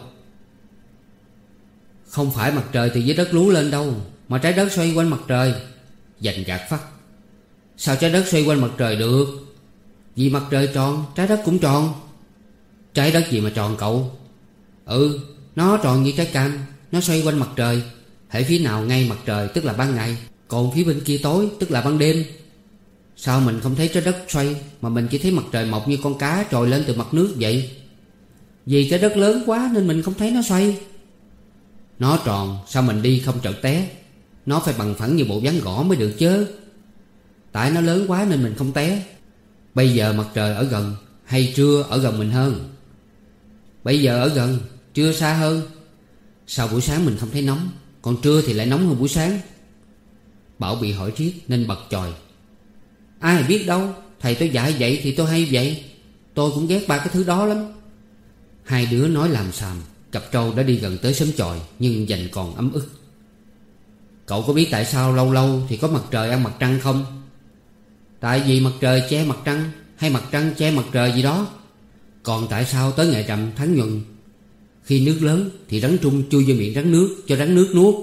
Không phải mặt trời từ dưới đất lú lên đâu, mà trái đất xoay quanh mặt trời. Dành gạt phắt: sao trái đất xoay quanh mặt trời được? Vì mặt trời tròn, trái đất cũng tròn. Trái đất gì mà tròn cậu? Ừ, nó tròn như trái cam. Nó xoay quanh mặt trời. Hễ phía nào ngay mặt trời tức là ban ngày, còn phía bên kia tối tức là ban đêm. Sao mình không thấy trái đất xoay, mà mình chỉ thấy mặt trời mọc như con cá trồi lên từ mặt nước vậy? Vì trái đất lớn quá nên mình không thấy nó xoay. Nó tròn, sao mình đi không trợt té? Nó phải bằng phẳng như bộ ván gõ mới được chứ. Tại nó lớn quá nên mình không té. Bây giờ mặt trời ở gần hay trưa ở gần mình hơn? Bây giờ ở gần, trưa xa hơn. Sao buổi sáng mình không thấy nóng, còn trưa thì lại nóng hơn buổi sáng? Bảo bị hỏi riết nên bật chòi: ai biết đâu, thầy tôi dạy vậy thì tôi hay vậy. Tôi cũng ghét ba cái thứ đó lắm. Hai đứa nói làm xàm. Cặp trâu đã đi gần tới xóm chòi, nhưng Dành còn ấm ức. Cậu có biết tại sao lâu lâu thì có mặt trời ăn mặt trăng không? Tại vì mặt trời che mặt trăng, hay mặt trăng che mặt trời gì đó. Còn tại sao tới ngày rằm tháng nhuần, khi nước lớn thì rắn trung chui vô miệng rắn nước cho rắn nước nuốt?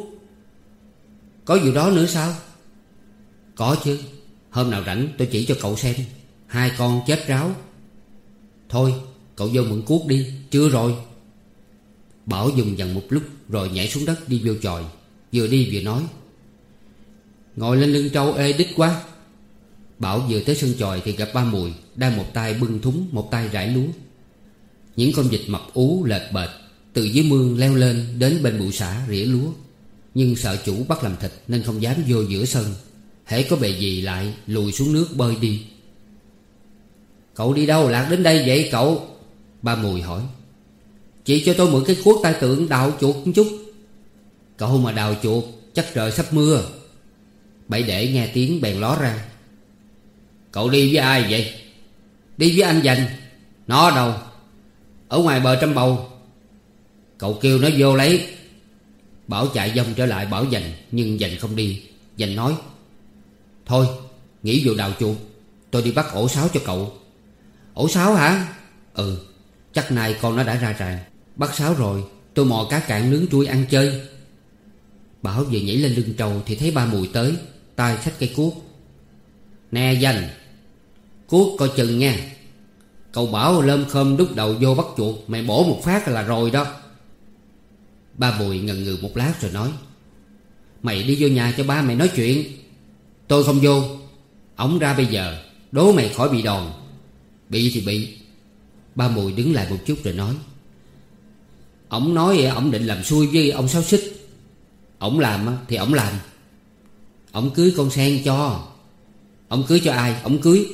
Có vụ đó nữa sao? Có chứ. Hôm nào rảnh tôi chỉ cho cậu xem. Hai con chết ráo. Thôi cậu vô mượn cuốc đi, chưa rồi. Bảo dùng dần một lúc rồi nhảy xuống đất đi vô chòi. Vừa đi vừa nói: ngồi lên lưng trâu ê đít quá. Bảo vừa tới sân chòi thì gặp ba Mùi đang một tay bưng thúng, một tay rải lúa. Những con vịt mập ú lệch bệt từ dưới mương leo lên đến bên bụi xả rỉa lúa. Nhưng sợ chủ bắt làm thịt nên không dám vô giữa sân. Hễ có bề gì lại lùi xuống nước bơi đi. Cậu đi đâu lạc đến đây vậy cậu? Ba Mùi hỏi. Chị cho tôi mượn cái cuốc tai tượng đào chuột một chút. Cậu mà đào chuột chắc trời sắp mưa. Bảy Để nghe tiếng bèn ló ra. Cậu đi với ai vậy? Đi với anh Dành. Nó đâu? Ở ngoài bờ Trăm Bầu. Cậu kêu nó vô lấy. Bảo chạy vòng trở lại bảo Dành, nhưng Dành không đi. Dành nói: thôi Nghĩ vô đào chuột. Tôi đi bắt ổ sáo cho cậu. Ổ sáo hả? Ừ. Chắc nay con nó đã ra tràng. Bắt sáo rồi. Tôi mò cá cạn nướng trui ăn chơi. Bảo vừa nhảy lên lưng trâu thì thấy ba Mùi tới, tay xách cây cuốc. Nè Dành, cuốc coi chừng nha. Cậu Bảo lơm khơm đút đầu vô bắt chuột, mày bổ một phát là rồi đó. Ba Mùi ngần ngừ một lát rồi nói: Mày đi vô nhà cho ba mày nói chuyện. Tôi không vô. Ổng ra bây giờ, đố mày khỏi bị đòn. Bị thì bị. Ba Mùi đứng lại một chút rồi nói: Ổng nói ổng định làm xui với ông Sáu Xích. Ổng làm thì ổng làm. Ổng cưới con Sen cho. Ổng cưới cho ai? Ổng cưới.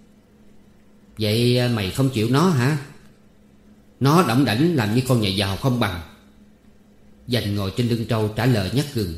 Vậy mày không chịu nó hả? Nó đỏng đảnh làm như con nhà giàu không bằng. Dành ngồi trên lưng trâu trả lời nhắc gừng: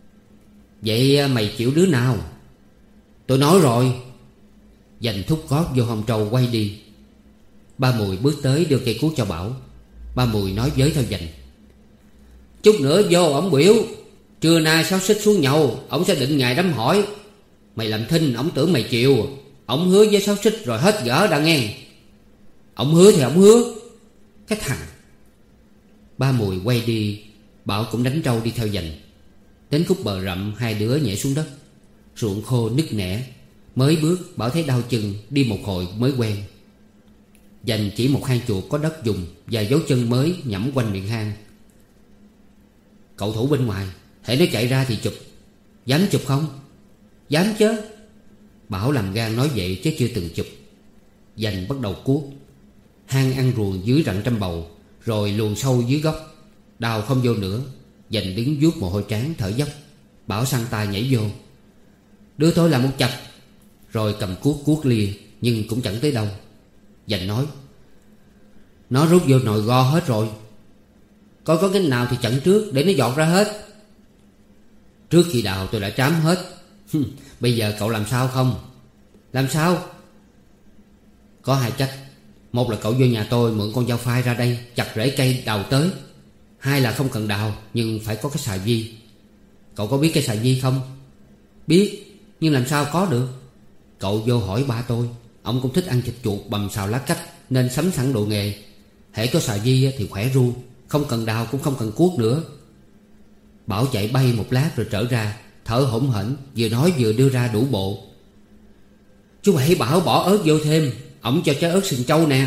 Vậy mày chịu đứa nào? Tôi nói rồi. Dành thúc gót vô hông trâu quay đi. Ba Mùi bước tới đưa cây cuốc cho Bảo. Ba Mùi nói với theo Dành: Chút nữa vô ổng biểu trưa nay Sáu Xích xuống nhậu, ổng sẽ định ngày đám hỏi. Mày làm thinh ổng tưởng mày chịu. Ổng hứa với Sáu Xích rồi hết gỡ đã nghe. Ổng hứa thì ổng hứa. Cái thằng. Ba Mùi quay đi. Bảo cũng đánh trâu đi theo Dành. Đến khúc bờ rậm hai đứa nhảy xuống đất. Ruộng khô nứt nẻ. Mới bước Bảo thấy đau chân, đi một hồi mới quen. Dành chỉ một hang chuột có đất dùng và dấu chân mới nhẫm quanh miệng hang. Cậu thủ bên ngoài, hễ nó chạy ra thì chụp. Dám chụp không? Dám chứ. Bảo làm gan nói vậy chứ chưa từng chụp. Dành bắt đầu cuốc. Hang ăn ruồng dưới rặng trăm bầu, rồi luồn sâu dưới gốc. Đào không vô nữa. Dành đứng vuốt mồ hôi trán thở dốc. Bảo săn tay nhảy vô. Đưa tôi làm một chập. Rồi cầm cuốc cuốc lia, nhưng cũng chẳng tới đâu. Dành nói: Nó rút vô nồi go hết rồi. Coi có cái nào thì chặn trước để nó giọt ra hết. Trước khi đào tôi đã trám hết. Bây giờ cậu làm sao không? Làm sao? Có hai cách. Một là cậu vô nhà tôi mượn con dao phai ra đây chặt rễ cây đào tới. Hai là không cần đào, nhưng phải có cái xà vi. Cậu có biết cái xà vi không? Biết, nhưng làm sao có được? Cậu vô hỏi ba tôi. Ông cũng thích ăn thịt chuột bằm xào lá cách, nên sắm sẵn đồ nghề. Hễ có xà vi thì khỏe ru. Không cần đào cũng không cần cuốc nữa. Bảo chạy bay một lát rồi trở ra, thở hổn hển, vừa nói vừa đưa ra đủ bộ. Chú Bảy bảo bỏ ớt vô thêm. Ổng cho trái ớt sừng trâu nè.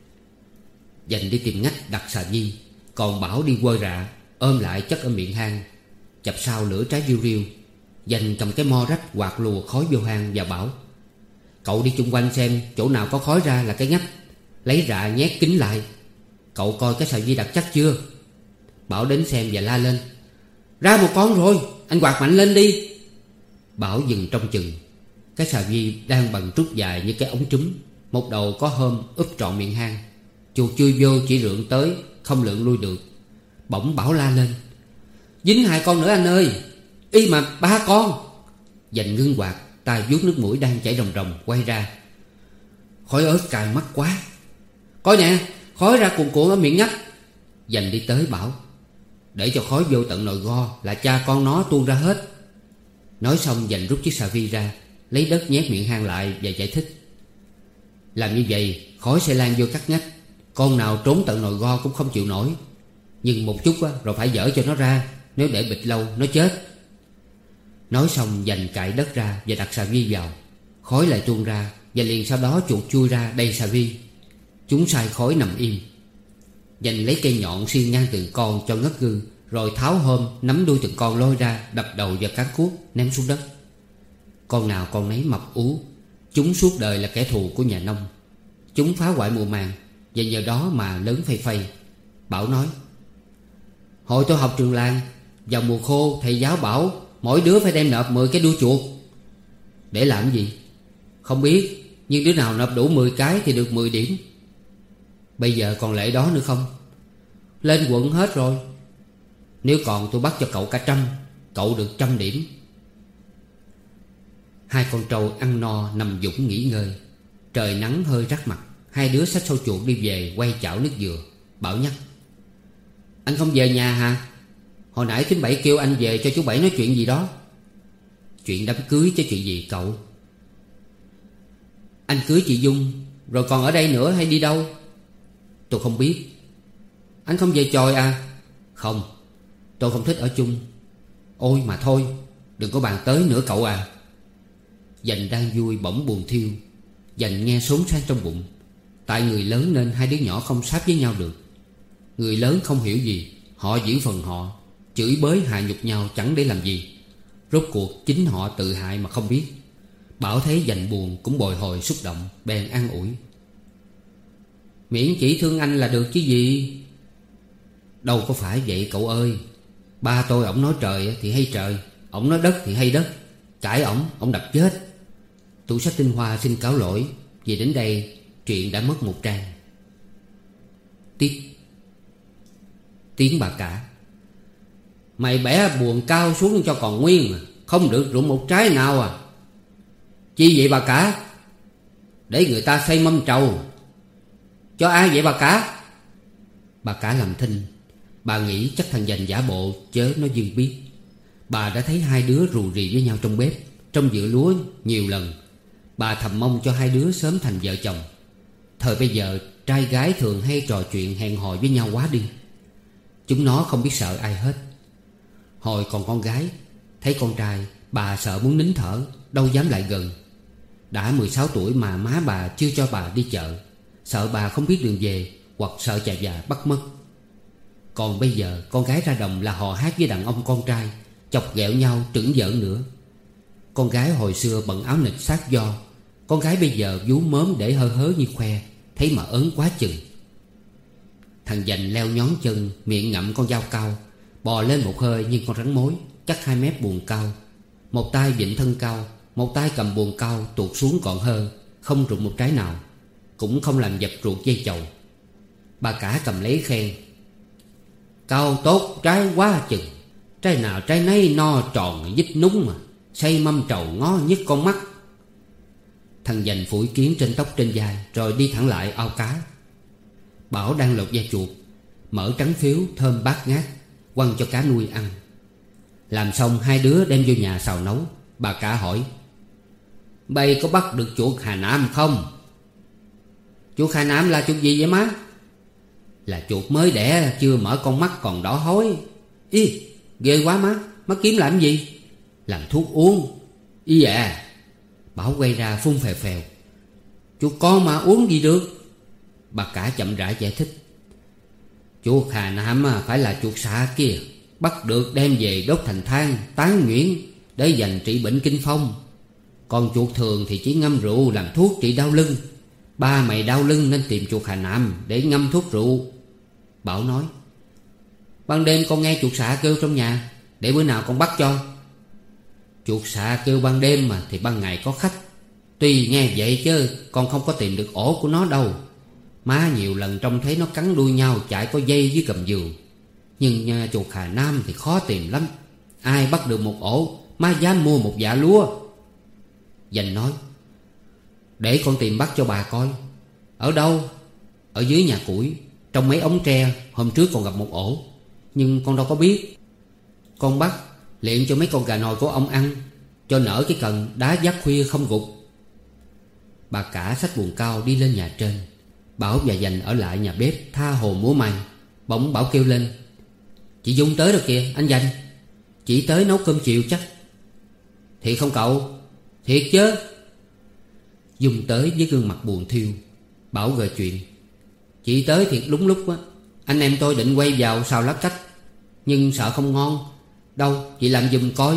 Dành đi tìm ngách đặt xà vi, còn Bảo đi quơ rạ ôm lại chất ở miệng hang. Chập sau lửa trái riu riu. Dành cầm cái mo rách quạt lùa khói vô hang và bảo: Cậu đi chung quanh xem chỗ nào có khói ra là cái ngách. Lấy rạ nhét kín lại. Cậu coi cái xà vi đặt chắc chưa? Bảo đến xem và la lên: Ra một con rồi, anh quạt mạnh lên đi. Bảo dừng trong chừng. Cái xà vi đang bằng trúc dài như cái ống trúm. Một đầu có hôm úp trọn miệng hang. Chuột chui vô chỉ rượn tới, không lượn lui được. Bỗng Bảo la lên: Dính hai con nữa anh ơi. Y mà ba con. Dành ngưng quạt, tay vuốt nước mũi đang chảy ròng ròng quay ra. Khói ớt cay mắt quá. Coi nè, khói ra cuồn cuộn ở miệng ngách. Dành đi tới bảo: Để cho khói vô tận nồi go là cha con nó tuôn ra hết. Nói xong Dành rút chiếc xà vi ra, lấy đất nhét miệng hang lại và giải thích: Làm như vậy khói sẽ lan vô các ngách. Con nào trốn tận nồi go cũng không chịu nổi. Nhưng một chút á, rồi phải dỡ cho nó ra. Nếu để bịch lâu nó chết. Nói xong Dành cạy đất ra và đặt xà vi vào. Khói lại tuôn ra, và liền sau đó chuột chui ra đầy xà vi. Chúng sai khói nằm im. Dành lấy cây nhọn xiên ngang từng con cho ngất gư, rồi tháo hôm nắm đuôi từng con lôi ra, đập đầu vào cán cuốc ném xuống đất. Con nào con nấy mập ú. Chúng suốt đời là kẻ thù của nhà nông. Chúng phá hoại mùa màng, và nhờ đó mà lớn phây phây. Bảo nói: Hồi tôi học trường làng, vào mùa khô thầy giáo bảo mỗi đứa phải đem nộp mười cái đuôi chuột. Để làm gì? Không biết, nhưng đứa nào nộp đủ mười cái thì được mười điểm. Bây giờ còn lệ đó nữa không? Lên quận hết rồi. Nếu còn tôi bắt cho cậu cả trăm. Cậu được trăm điểm. Hai con trâu ăn no nằm dũng nghỉ ngơi. Trời nắng hơi rát mặt. Hai đứa xách sâu chuột đi về quay chảo nước dừa. Bảo nhắc: Anh không về nhà hả? Hồi nãy thím Bảy kêu anh về cho chú Bảy nói chuyện gì đó. Chuyện đám cưới chứ chuyện gì cậu? Anh cưới chị Dung rồi còn ở đây nữa hay đi đâu? Tôi không biết. Anh không về chòi à? Không, tôi không thích ở chung. Ôi mà thôi, đừng có bàn tới nữa cậu à. Dành đang vui bỗng buồn thiêu. Dành nghe xốn sang trong bụng. Tại người lớn nên hai đứa nhỏ không sáp với nhau được. Người lớn không hiểu gì, họ giữ phần họ, chửi bới hạ nhục nhau chẳng để làm gì. Rốt cuộc chính họ tự hại mà không biết. Bảo thấy Dành buồn cũng bồi hồi xúc động, bèn an ủi. Miễn chỉ thương anh là được chứ gì. Đâu có phải vậy cậu ơi. Ba tôi ổng nói trời thì hay trời, ổng nói đất thì hay đất. Cãi ổng, ổng đập chết. Tủ sách tinh hoa xin cáo lỗi. Vì đến đây chuyện đã mất một trang. Tiếp. Tiếng bà cả. Mày bẻ buồng cao xuống cho còn nguyên mà, không được rụng một trái nào à. Chi vậy bà cả? Để người ta xây mâm trầu. Cho ai vậy bà cả? Bà cả làm thinh. Bà nghĩ chắc thằng Dành giả bộ chớ nó dưng biết. Bà đã thấy hai đứa rù rì với nhau trong bếp, trong vựa lúa nhiều lần. Bà thầm mong cho hai đứa sớm thành vợ chồng. Thời bây giờ trai gái thường hay trò chuyện hẹn hò với nhau quá đi. Chúng nó không biết sợ ai hết. Hồi còn con gái, thấy con trai bà sợ muốn nín thở, đâu dám lại gần. Đã mười sáu tuổi mà má bà chưa cho bà đi chợ, sợ bà không biết đường về, hoặc sợ cha già bắt mất. Còn bây giờ con gái ra đồng là hò hát với đàn ông con trai, chọc ghẹo nhau trứng giỡn nữa. Con gái hồi xưa bận áo nịch sát do, con gái bây giờ vú mớm để hơ hớ như khoe, thấy mà ớn quá chừng. Thằng Dành leo nhón chân, miệng ngậm con dao cao, bò lên một hơi như con rắn mối, chắc hai mét buồng cao. Một tay vịn thân cao, một tay cầm buồng cao tuột xuống gọn hơ, không rụng một trái nào, cũng không làm dập ruột dây chầu. Bà cả cầm lấy khen. Cao tốt trái quá chừng. Trái nào trái nấy no tròn dít núng mà, xây mâm trầu ngó nhức con mắt. Thằng Dành phủi kiến trên tóc trên vai, rồi đi thẳng lại ao cá. Bảo đang lột da chuột, mỡ trắng phiếu thơm bát ngát, quăng cho cá nuôi ăn. Làm xong hai đứa đem vô nhà xào nấu. Bà cả hỏi. Bây có bắt được chuột Hà Nam không? Chuột Hà Nam là chuột gì vậy má? Là chuột mới đẻ chưa mở con mắt còn đỏ hối. Ý, ghê quá má. Má kiếm làm gì? Làm thuốc uống. Ý à. Bảo quay ra phun phèo phèo. Chuột con mà uống gì được? Bà cả chậm rãi giải thích. Chuột Hà Nam phải là chuột xạ kia, bắt được đem về đốt thành than, tán nhuyễn để dành trị bệnh kinh phong. Còn chuột thường thì chỉ ngâm rượu làm thuốc trị đau lưng. Ba mày đau lưng nên tìm chuột Hà Nam để ngâm thuốc rượu. Bảo nói. Ban đêm con nghe chuột xạ kêu trong nhà, để bữa nào con bắt cho. Chuột xạ kêu ban đêm mà thì ban ngày có khách. Tuy nghe vậy chứ con không có tìm được ổ của nó đâu. Má nhiều lần trông thấy nó cắn đuôi nhau chạy có dây dưới gầm giường. Nhưng nha, chuột Hà Nam thì khó tìm lắm. Ai bắt được một ổ, má dám mua một dạ lúa. Dành nói. Để con tìm bắt cho bà coi. Ở đâu? Ở dưới nhà củi, trong mấy ống tre. Hôm trước còn gặp một ổ, nhưng con đâu có biết. Con bắt liệm cho mấy con gà nòi của ông ăn, cho nở cái cần đá vắt khuya không gục. Bà cả xách buồng cao đi lên nhà trên. Bảo và Dành ở lại nhà bếp tha hồ múa may. Bỗng Bảo kêu lên. Chị Dung tới rồi kìa anh Dành. Chị tới nấu cơm chiều chắc. Thiệt không cậu? Thiệt chứ. Dung tới với gương mặt buồn thiêu. Bảo gợi chuyện. Chị tới thiệt đúng lúc á. Anh em tôi định quay vào xào lá cách, nhưng sợ không ngon. Đâu chị làm giùm coi.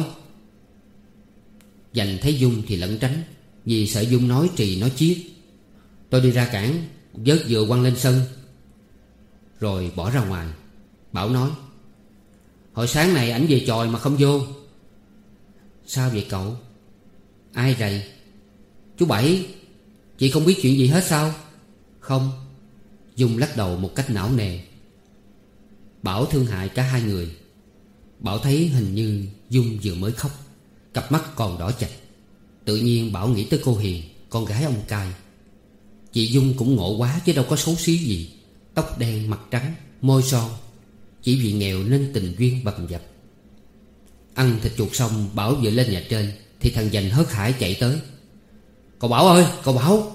Dành thấy Dung thì lẩn tránh, vì sợ Dung nói trì nói chiết. Tôi đi ra cản, vớt dừa quăng lên sân, rồi bỏ ra ngoài. Bảo nói. Hồi sáng này ảnh về chòi mà không vô. Sao vậy cậu? Ai rầy? Chú Bảy. Chị không biết chuyện gì hết sao? Không. Dung lắc đầu một cách não nề. Bảo thương hại cả hai người. Bảo thấy hình như Dung vừa mới khóc, cặp mắt còn đỏ chạch. Tự nhiên Bảo nghĩ tới cô Hiền, con gái ông Cai. Chị Dung cũng ngộ quá chứ đâu có xấu xí gì. Tóc đen mặt trắng, môi son. Chỉ vì nghèo nên tình duyên bầm dập. Ăn thịt chuột xong, Bảo vừa lên nhà trên thì thằng Dành hớt hải chạy tới. Cậu Bảo ơi, cậu Bảo,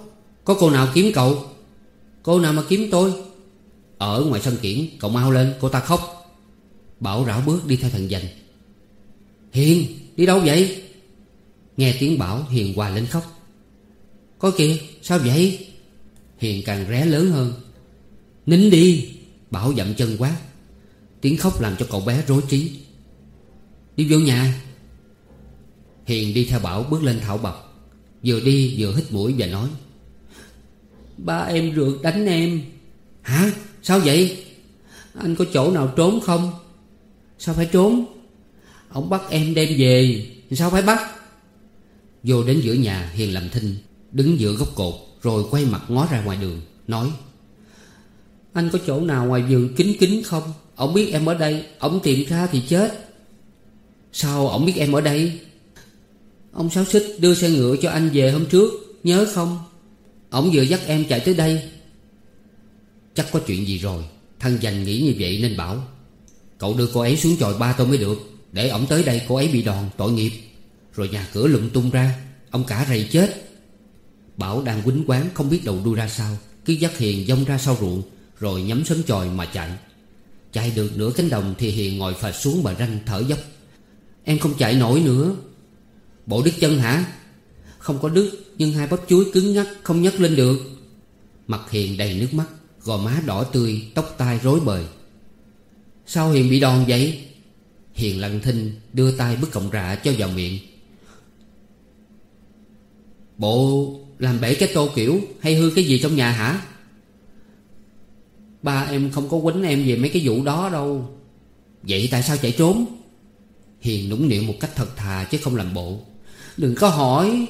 Có cô nào kiếm cậu? Cô nào mà kiếm tôi? Ở ngoài sân kiển. Cậu mau lên, cô ta khóc. Bảo rảo bước đi theo thằng Dành. Hiền, đi đâu vậy? Nghe tiếng Bảo, Hiền hòa lên khóc. Có kìa, sao vậy? Hiền càng ré lớn hơn. Nín đi! Bảo dậm chân quát. Tiếng khóc làm cho cậu bé rối trí. Đi vô nhà. Hiền đi theo Bảo bước lên thảo bập. Vừa đi vừa hít mũi và nói. Ba em rượt đánh em. Hả? Sao vậy? Anh có chỗ nào trốn không? Sao phải trốn? Ông bắt em đem về. Sao phải bắt? Vô đến giữa nhà, Hiền làm thinh, đứng giữa gốc cột, rồi quay mặt ngó ra ngoài đường, nói. Anh có chỗ nào ngoài vườn kín kín không? Ông biết em ở đây, ông tìm ra thì chết. Sao ông biết em ở đây? Ông Sáu Xích đưa xe ngựa cho anh về hôm trước, nhớ không? Ông vừa dắt em chạy tới đây. Chắc có chuyện gì rồi. Thằng Dành nghĩ như vậy nên bảo. Cậu đưa cô ấy xuống chòi ba tôi mới được. Để ổng tới đây cô ấy bị đòn, tội nghiệp. Rồi nhà cửa lụm tung ra, ông cả rầy chết. Bảo đang quýnh quán không biết đầu đuôi ra sao, cứ dắt Hiền dông ra sau ruộng, rồi nhắm sớm chòi mà chạy. Chạy được nửa cánh đồng thì Hiền ngồi phệt xuống bờ ranh thở dốc. Em không chạy nổi nữa. Bộ đứt chân hả? Không có đứt, nhưng hai bắp chuối cứng ngắc không nhấc lên được. Mặt Hiền đầy nước mắt, gò má đỏ tươi, tóc tai rối bời. Sao Hiền bị đòn vậy? Hiền lặng thinh, đưa tay bứt cọng rạ cho vào miệng. Bộ làm bể cái tô kiểu hay hư cái gì trong nhà hả? Ba em không có quýnh em về mấy cái vụ đó đâu. Vậy tại sao chạy trốn? Hiền nũng nịu một cách thật thà chứ không làm bộ. Đừng có hỏi.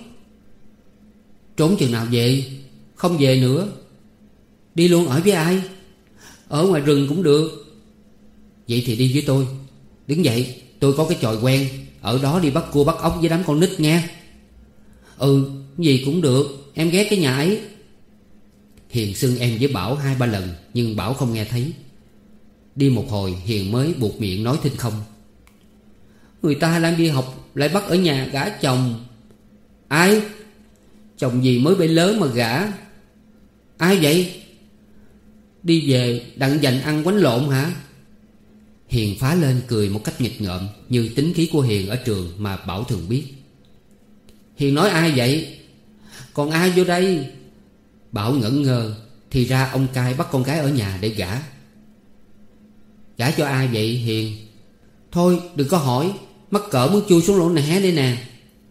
Trốn chừng nào về? Không về nữa. Đi luôn ở với ai? Ở ngoài rừng cũng được. Vậy thì đi với tôi. Đứng dậy, tôi có cái chòi quen. Ở đó đi bắt cua bắt ốc với đám con nít nghe. Ừ, gì cũng được. Em ghét cái nhà ấy. Hiền xưng em với Bảo hai ba lần, nhưng Bảo không nghe thấy. Đi một hồi Hiền mới buộc miệng nói thinh không. Người ta đang đi học lại bắt ở nhà gả chồng. Ai? Chồng gì mới bể lớn mà gả? Ai vậy? Đi về đặng dành ăn quánh lộn hả? Hiền phá lên cười một cách nghịch ngợm, như tính khí của Hiền ở trường mà Bảo thường biết. Hiền nói ai vậy? Còn ai vô đây? Bảo ngẩn ngơ. Thì ra ông cai bắt con gái ở nhà để gả. Gả cho ai vậy Hiền? Thôi đừng có hỏi. Mắc cỡ muốn chui xuống lỗ nẻ đây nè.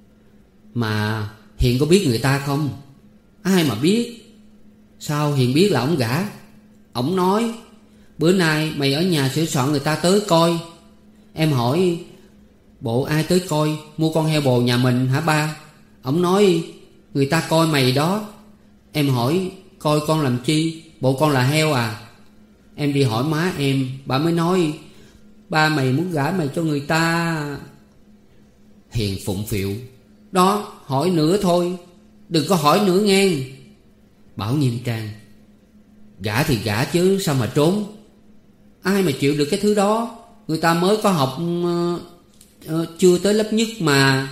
Mà Hiền có biết người ta không? Ai mà biết. Sao Hiền biết là ông gả? Ông nói bữa nay mày ở nhà sửa soạn người ta tới coi. Em hỏi bộ ai tới coi mua con heo bồ nhà mình hả ba? Ông nói người ta coi mày đó. Em hỏi coi con làm chi? Bộ con là heo à? Em đi hỏi má em, bà mới nói ba mày muốn gả mày cho người ta. Hiền phụng phịu. Đó, hỏi nữa thôi. Đừng có hỏi nữa nghe. Bảo nghiêm trang. Gả thì gả chứ sao mà trốn? Ai mà chịu được cái thứ đó? Người ta mới có học uh, uh, chưa tới lớp nhất mà.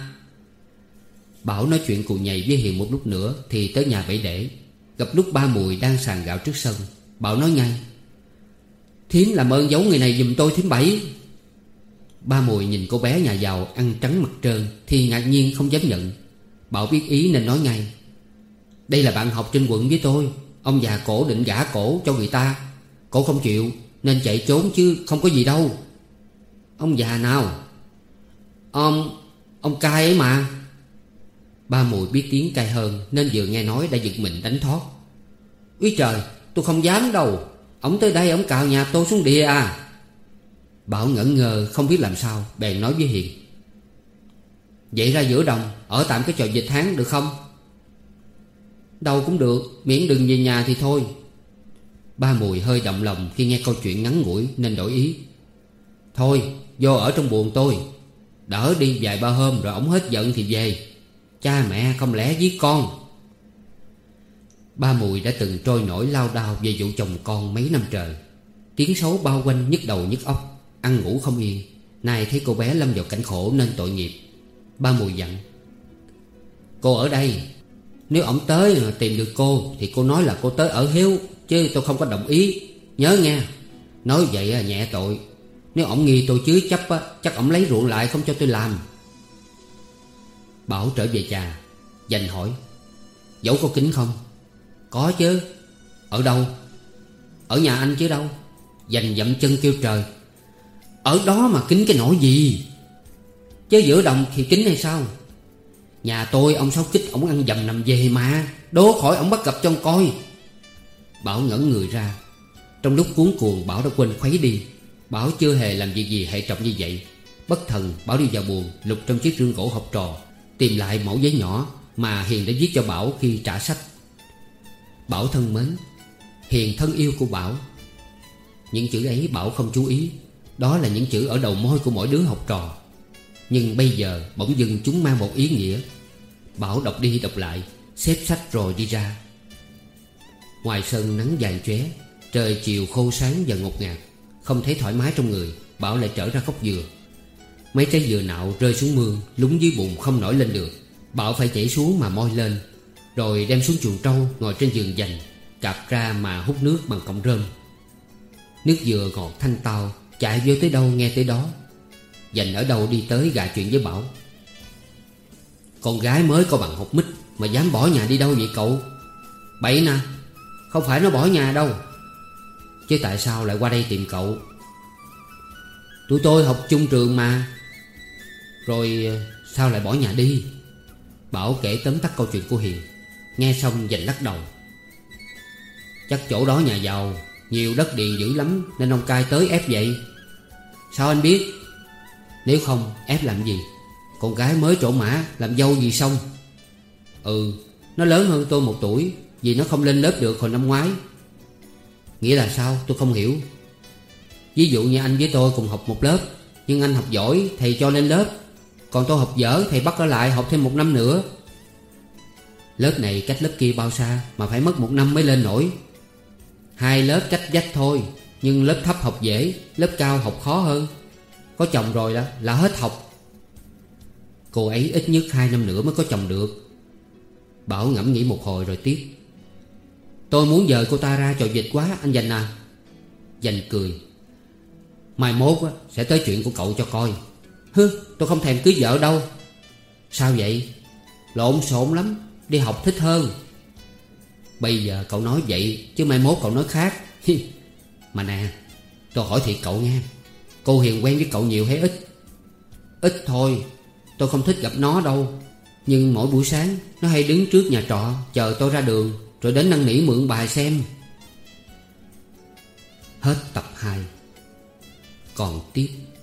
Bảo nói chuyện cù nhầy với Hiền một lúc nữa thì tới nhà Bảy Để. Gặp lúc ba Mùi đang sàn gạo trước sân. Bảo nói ngay. Thím làm ơn giấu người này giùm tôi thím Bảy. Ba Mùi nhìn cô bé nhà giàu ăn trắng mặt trơn thì ngạc nhiên không dám nhận. Bảo biết ý nên nói ngay. Đây là bạn học trên quận với tôi. Ông già cổ định gả cổ cho người ta. Cổ không chịu nên chạy trốn chứ không có gì đâu. Ông già nào? Ông Ông cai ấy mà. Ba Mùi biết tiếng cai hơn nên vừa nghe nói đã giật mình đánh thót. Úi trời, tôi không dám đâu. Ông tới đây ông cào nhà tôi xuống địa à? Bảo ngẩn ngơ không biết làm sao, bèn nói với Hiền. Vậy ra giữa đồng ở tạm cái trò dịch tháng được không? Đâu cũng được, miễn đừng về nhà thì thôi. Ba Mùi hơi động lòng khi nghe câu chuyện ngắn ngủi nên đổi ý. Thôi vô ở trong buồng tôi. Đỡ đi vài ba hôm rồi ổng hết giận thì về. Cha mẹ không lẽ giết con. Ba Mùi đã từng trôi nổi lao đao về vụ chồng con mấy năm trời. Tiếng xấu bao quanh nhức đầu nhức óc, ăn ngủ không yên. Nay thấy cô bé lâm vào cảnh khổ nên tội nghiệp. Ba Mùi dặn. Cô ở đây. Nếu ổng tới mà tìm được cô thì cô nói là cô tới ở hiếu, chứ tôi không có đồng ý. Nhớ nghe. Nói vậy nhẹ tội. Nếu ổng nghi tôi chứa chấp á, chắc ổng lấy ruộng lại không cho tôi làm. Bảo trở về nhà. Dành hỏi: Dẫu có kính không? Có chứ. Ở đâu? Ở nhà anh chứ đâu. Dành dậm chân kêu trời: Ở đó mà kính cái nỗi gì? Chứ giữa đồng thì kính hay sao? Nhà tôi ông Sáu Kích ổng ăn dầm nằm về mà. Đố khỏi ổng bắt gặp cho ông coi. Bảo ngẩn người ra. Trong lúc cuống cuồng Bảo đã quên khuấy đi. Bảo chưa hề làm việc gì hệ trọng như vậy. Bất thần Bảo đi vào buồng, lục trong chiếc rương gỗ học trò, tìm lại mẩu giấy nhỏ mà Hiền đã viết cho Bảo khi trả sách. Bảo thân mến, Hiền thân yêu của Bảo. Những chữ ấy Bảo không chú ý. Đó là những chữ ở đầu môi của mỗi đứa học trò. Nhưng bây giờ bỗng dưng chúng mang một ý nghĩa. Bảo đọc đi đọc lại, xếp sách rồi đi ra. Ngoài sân nắng vàng chóe, trời chiều khô sáng và ngột ngạt. Không thấy thoải mái trong người, Bảo lại trở ra gốc dừa. Mấy trái dừa nạo rơi xuống mương, lúng dưới bùn không nổi lên được. Bảo phải chảy xuống mà moi lên, rồi đem xuống chuồng trâu ngồi trên giường dành, cạp ra mà hút nước bằng cọng rơm. Nước dừa ngọt thanh tao, chạy vô tới đâu nghe tới đó. Dành ở đâu đi tới gạ chuyện với Bảo: Con gái mới có bằng học mít mà dám bỏ nhà đi đâu vậy cậu? Bậy nè. Không phải nó bỏ nhà đâu. Chứ tại sao lại qua đây tìm cậu? Tụi tôi học chung trường mà. Rồi sao lại bỏ nhà đi? Bảo kể tóm tắt câu chuyện của Hiền. Nghe xong Dành lắc đầu: Chắc chỗ đó nhà giàu, nhiều đất điền dữ lắm, nên ông cai tới ép vậy. Sao anh biết? Nếu không ép làm gì? Con gái mới trổ mã, làm dâu gì xong? Ừ, nó lớn hơn tôi một tuổi, vì nó không lên lớp được hồi năm ngoái. Nghĩa là sao? Tôi không hiểu. Ví dụ như anh với tôi cùng học một lớp, nhưng anh học giỏi thầy cho lên lớp, còn tôi học dở thầy bắt ở lại học thêm một năm nữa. Lớp này cách lớp kia bao xa mà phải mất một năm mới lên nổi? Hai lớp cách vách thôi, nhưng lớp thấp học dễ, lớp cao học khó hơn. Có chồng rồi đó là hết học. Cô ấy ít nhất hai năm nữa mới có chồng được. Bảo ngẫm nghĩ một hồi rồi tiếp: Tôi muốn dời cô ta ra trò dịch quá anh Dành à. Dành cười: Mai mốt á, sẽ tới chuyện của cậu cho coi. Hứ, tôi không thèm cưới vợ đâu. Sao vậy? Lộn xộn lắm, đi học thích hơn. Bây giờ cậu nói vậy, chứ mai mốt cậu nói khác. Mà nè, tôi hỏi thiệt cậu nghe, cô Hiền quen với cậu nhiều hay ít? Ít thôi, tôi không thích gặp nó đâu. Nhưng mỗi buổi sáng nó hay đứng trước nhà trọ chờ tôi ra đường, rồi đến năn nỉ mượn bài xem. Hết tập hai. Còn tiếp.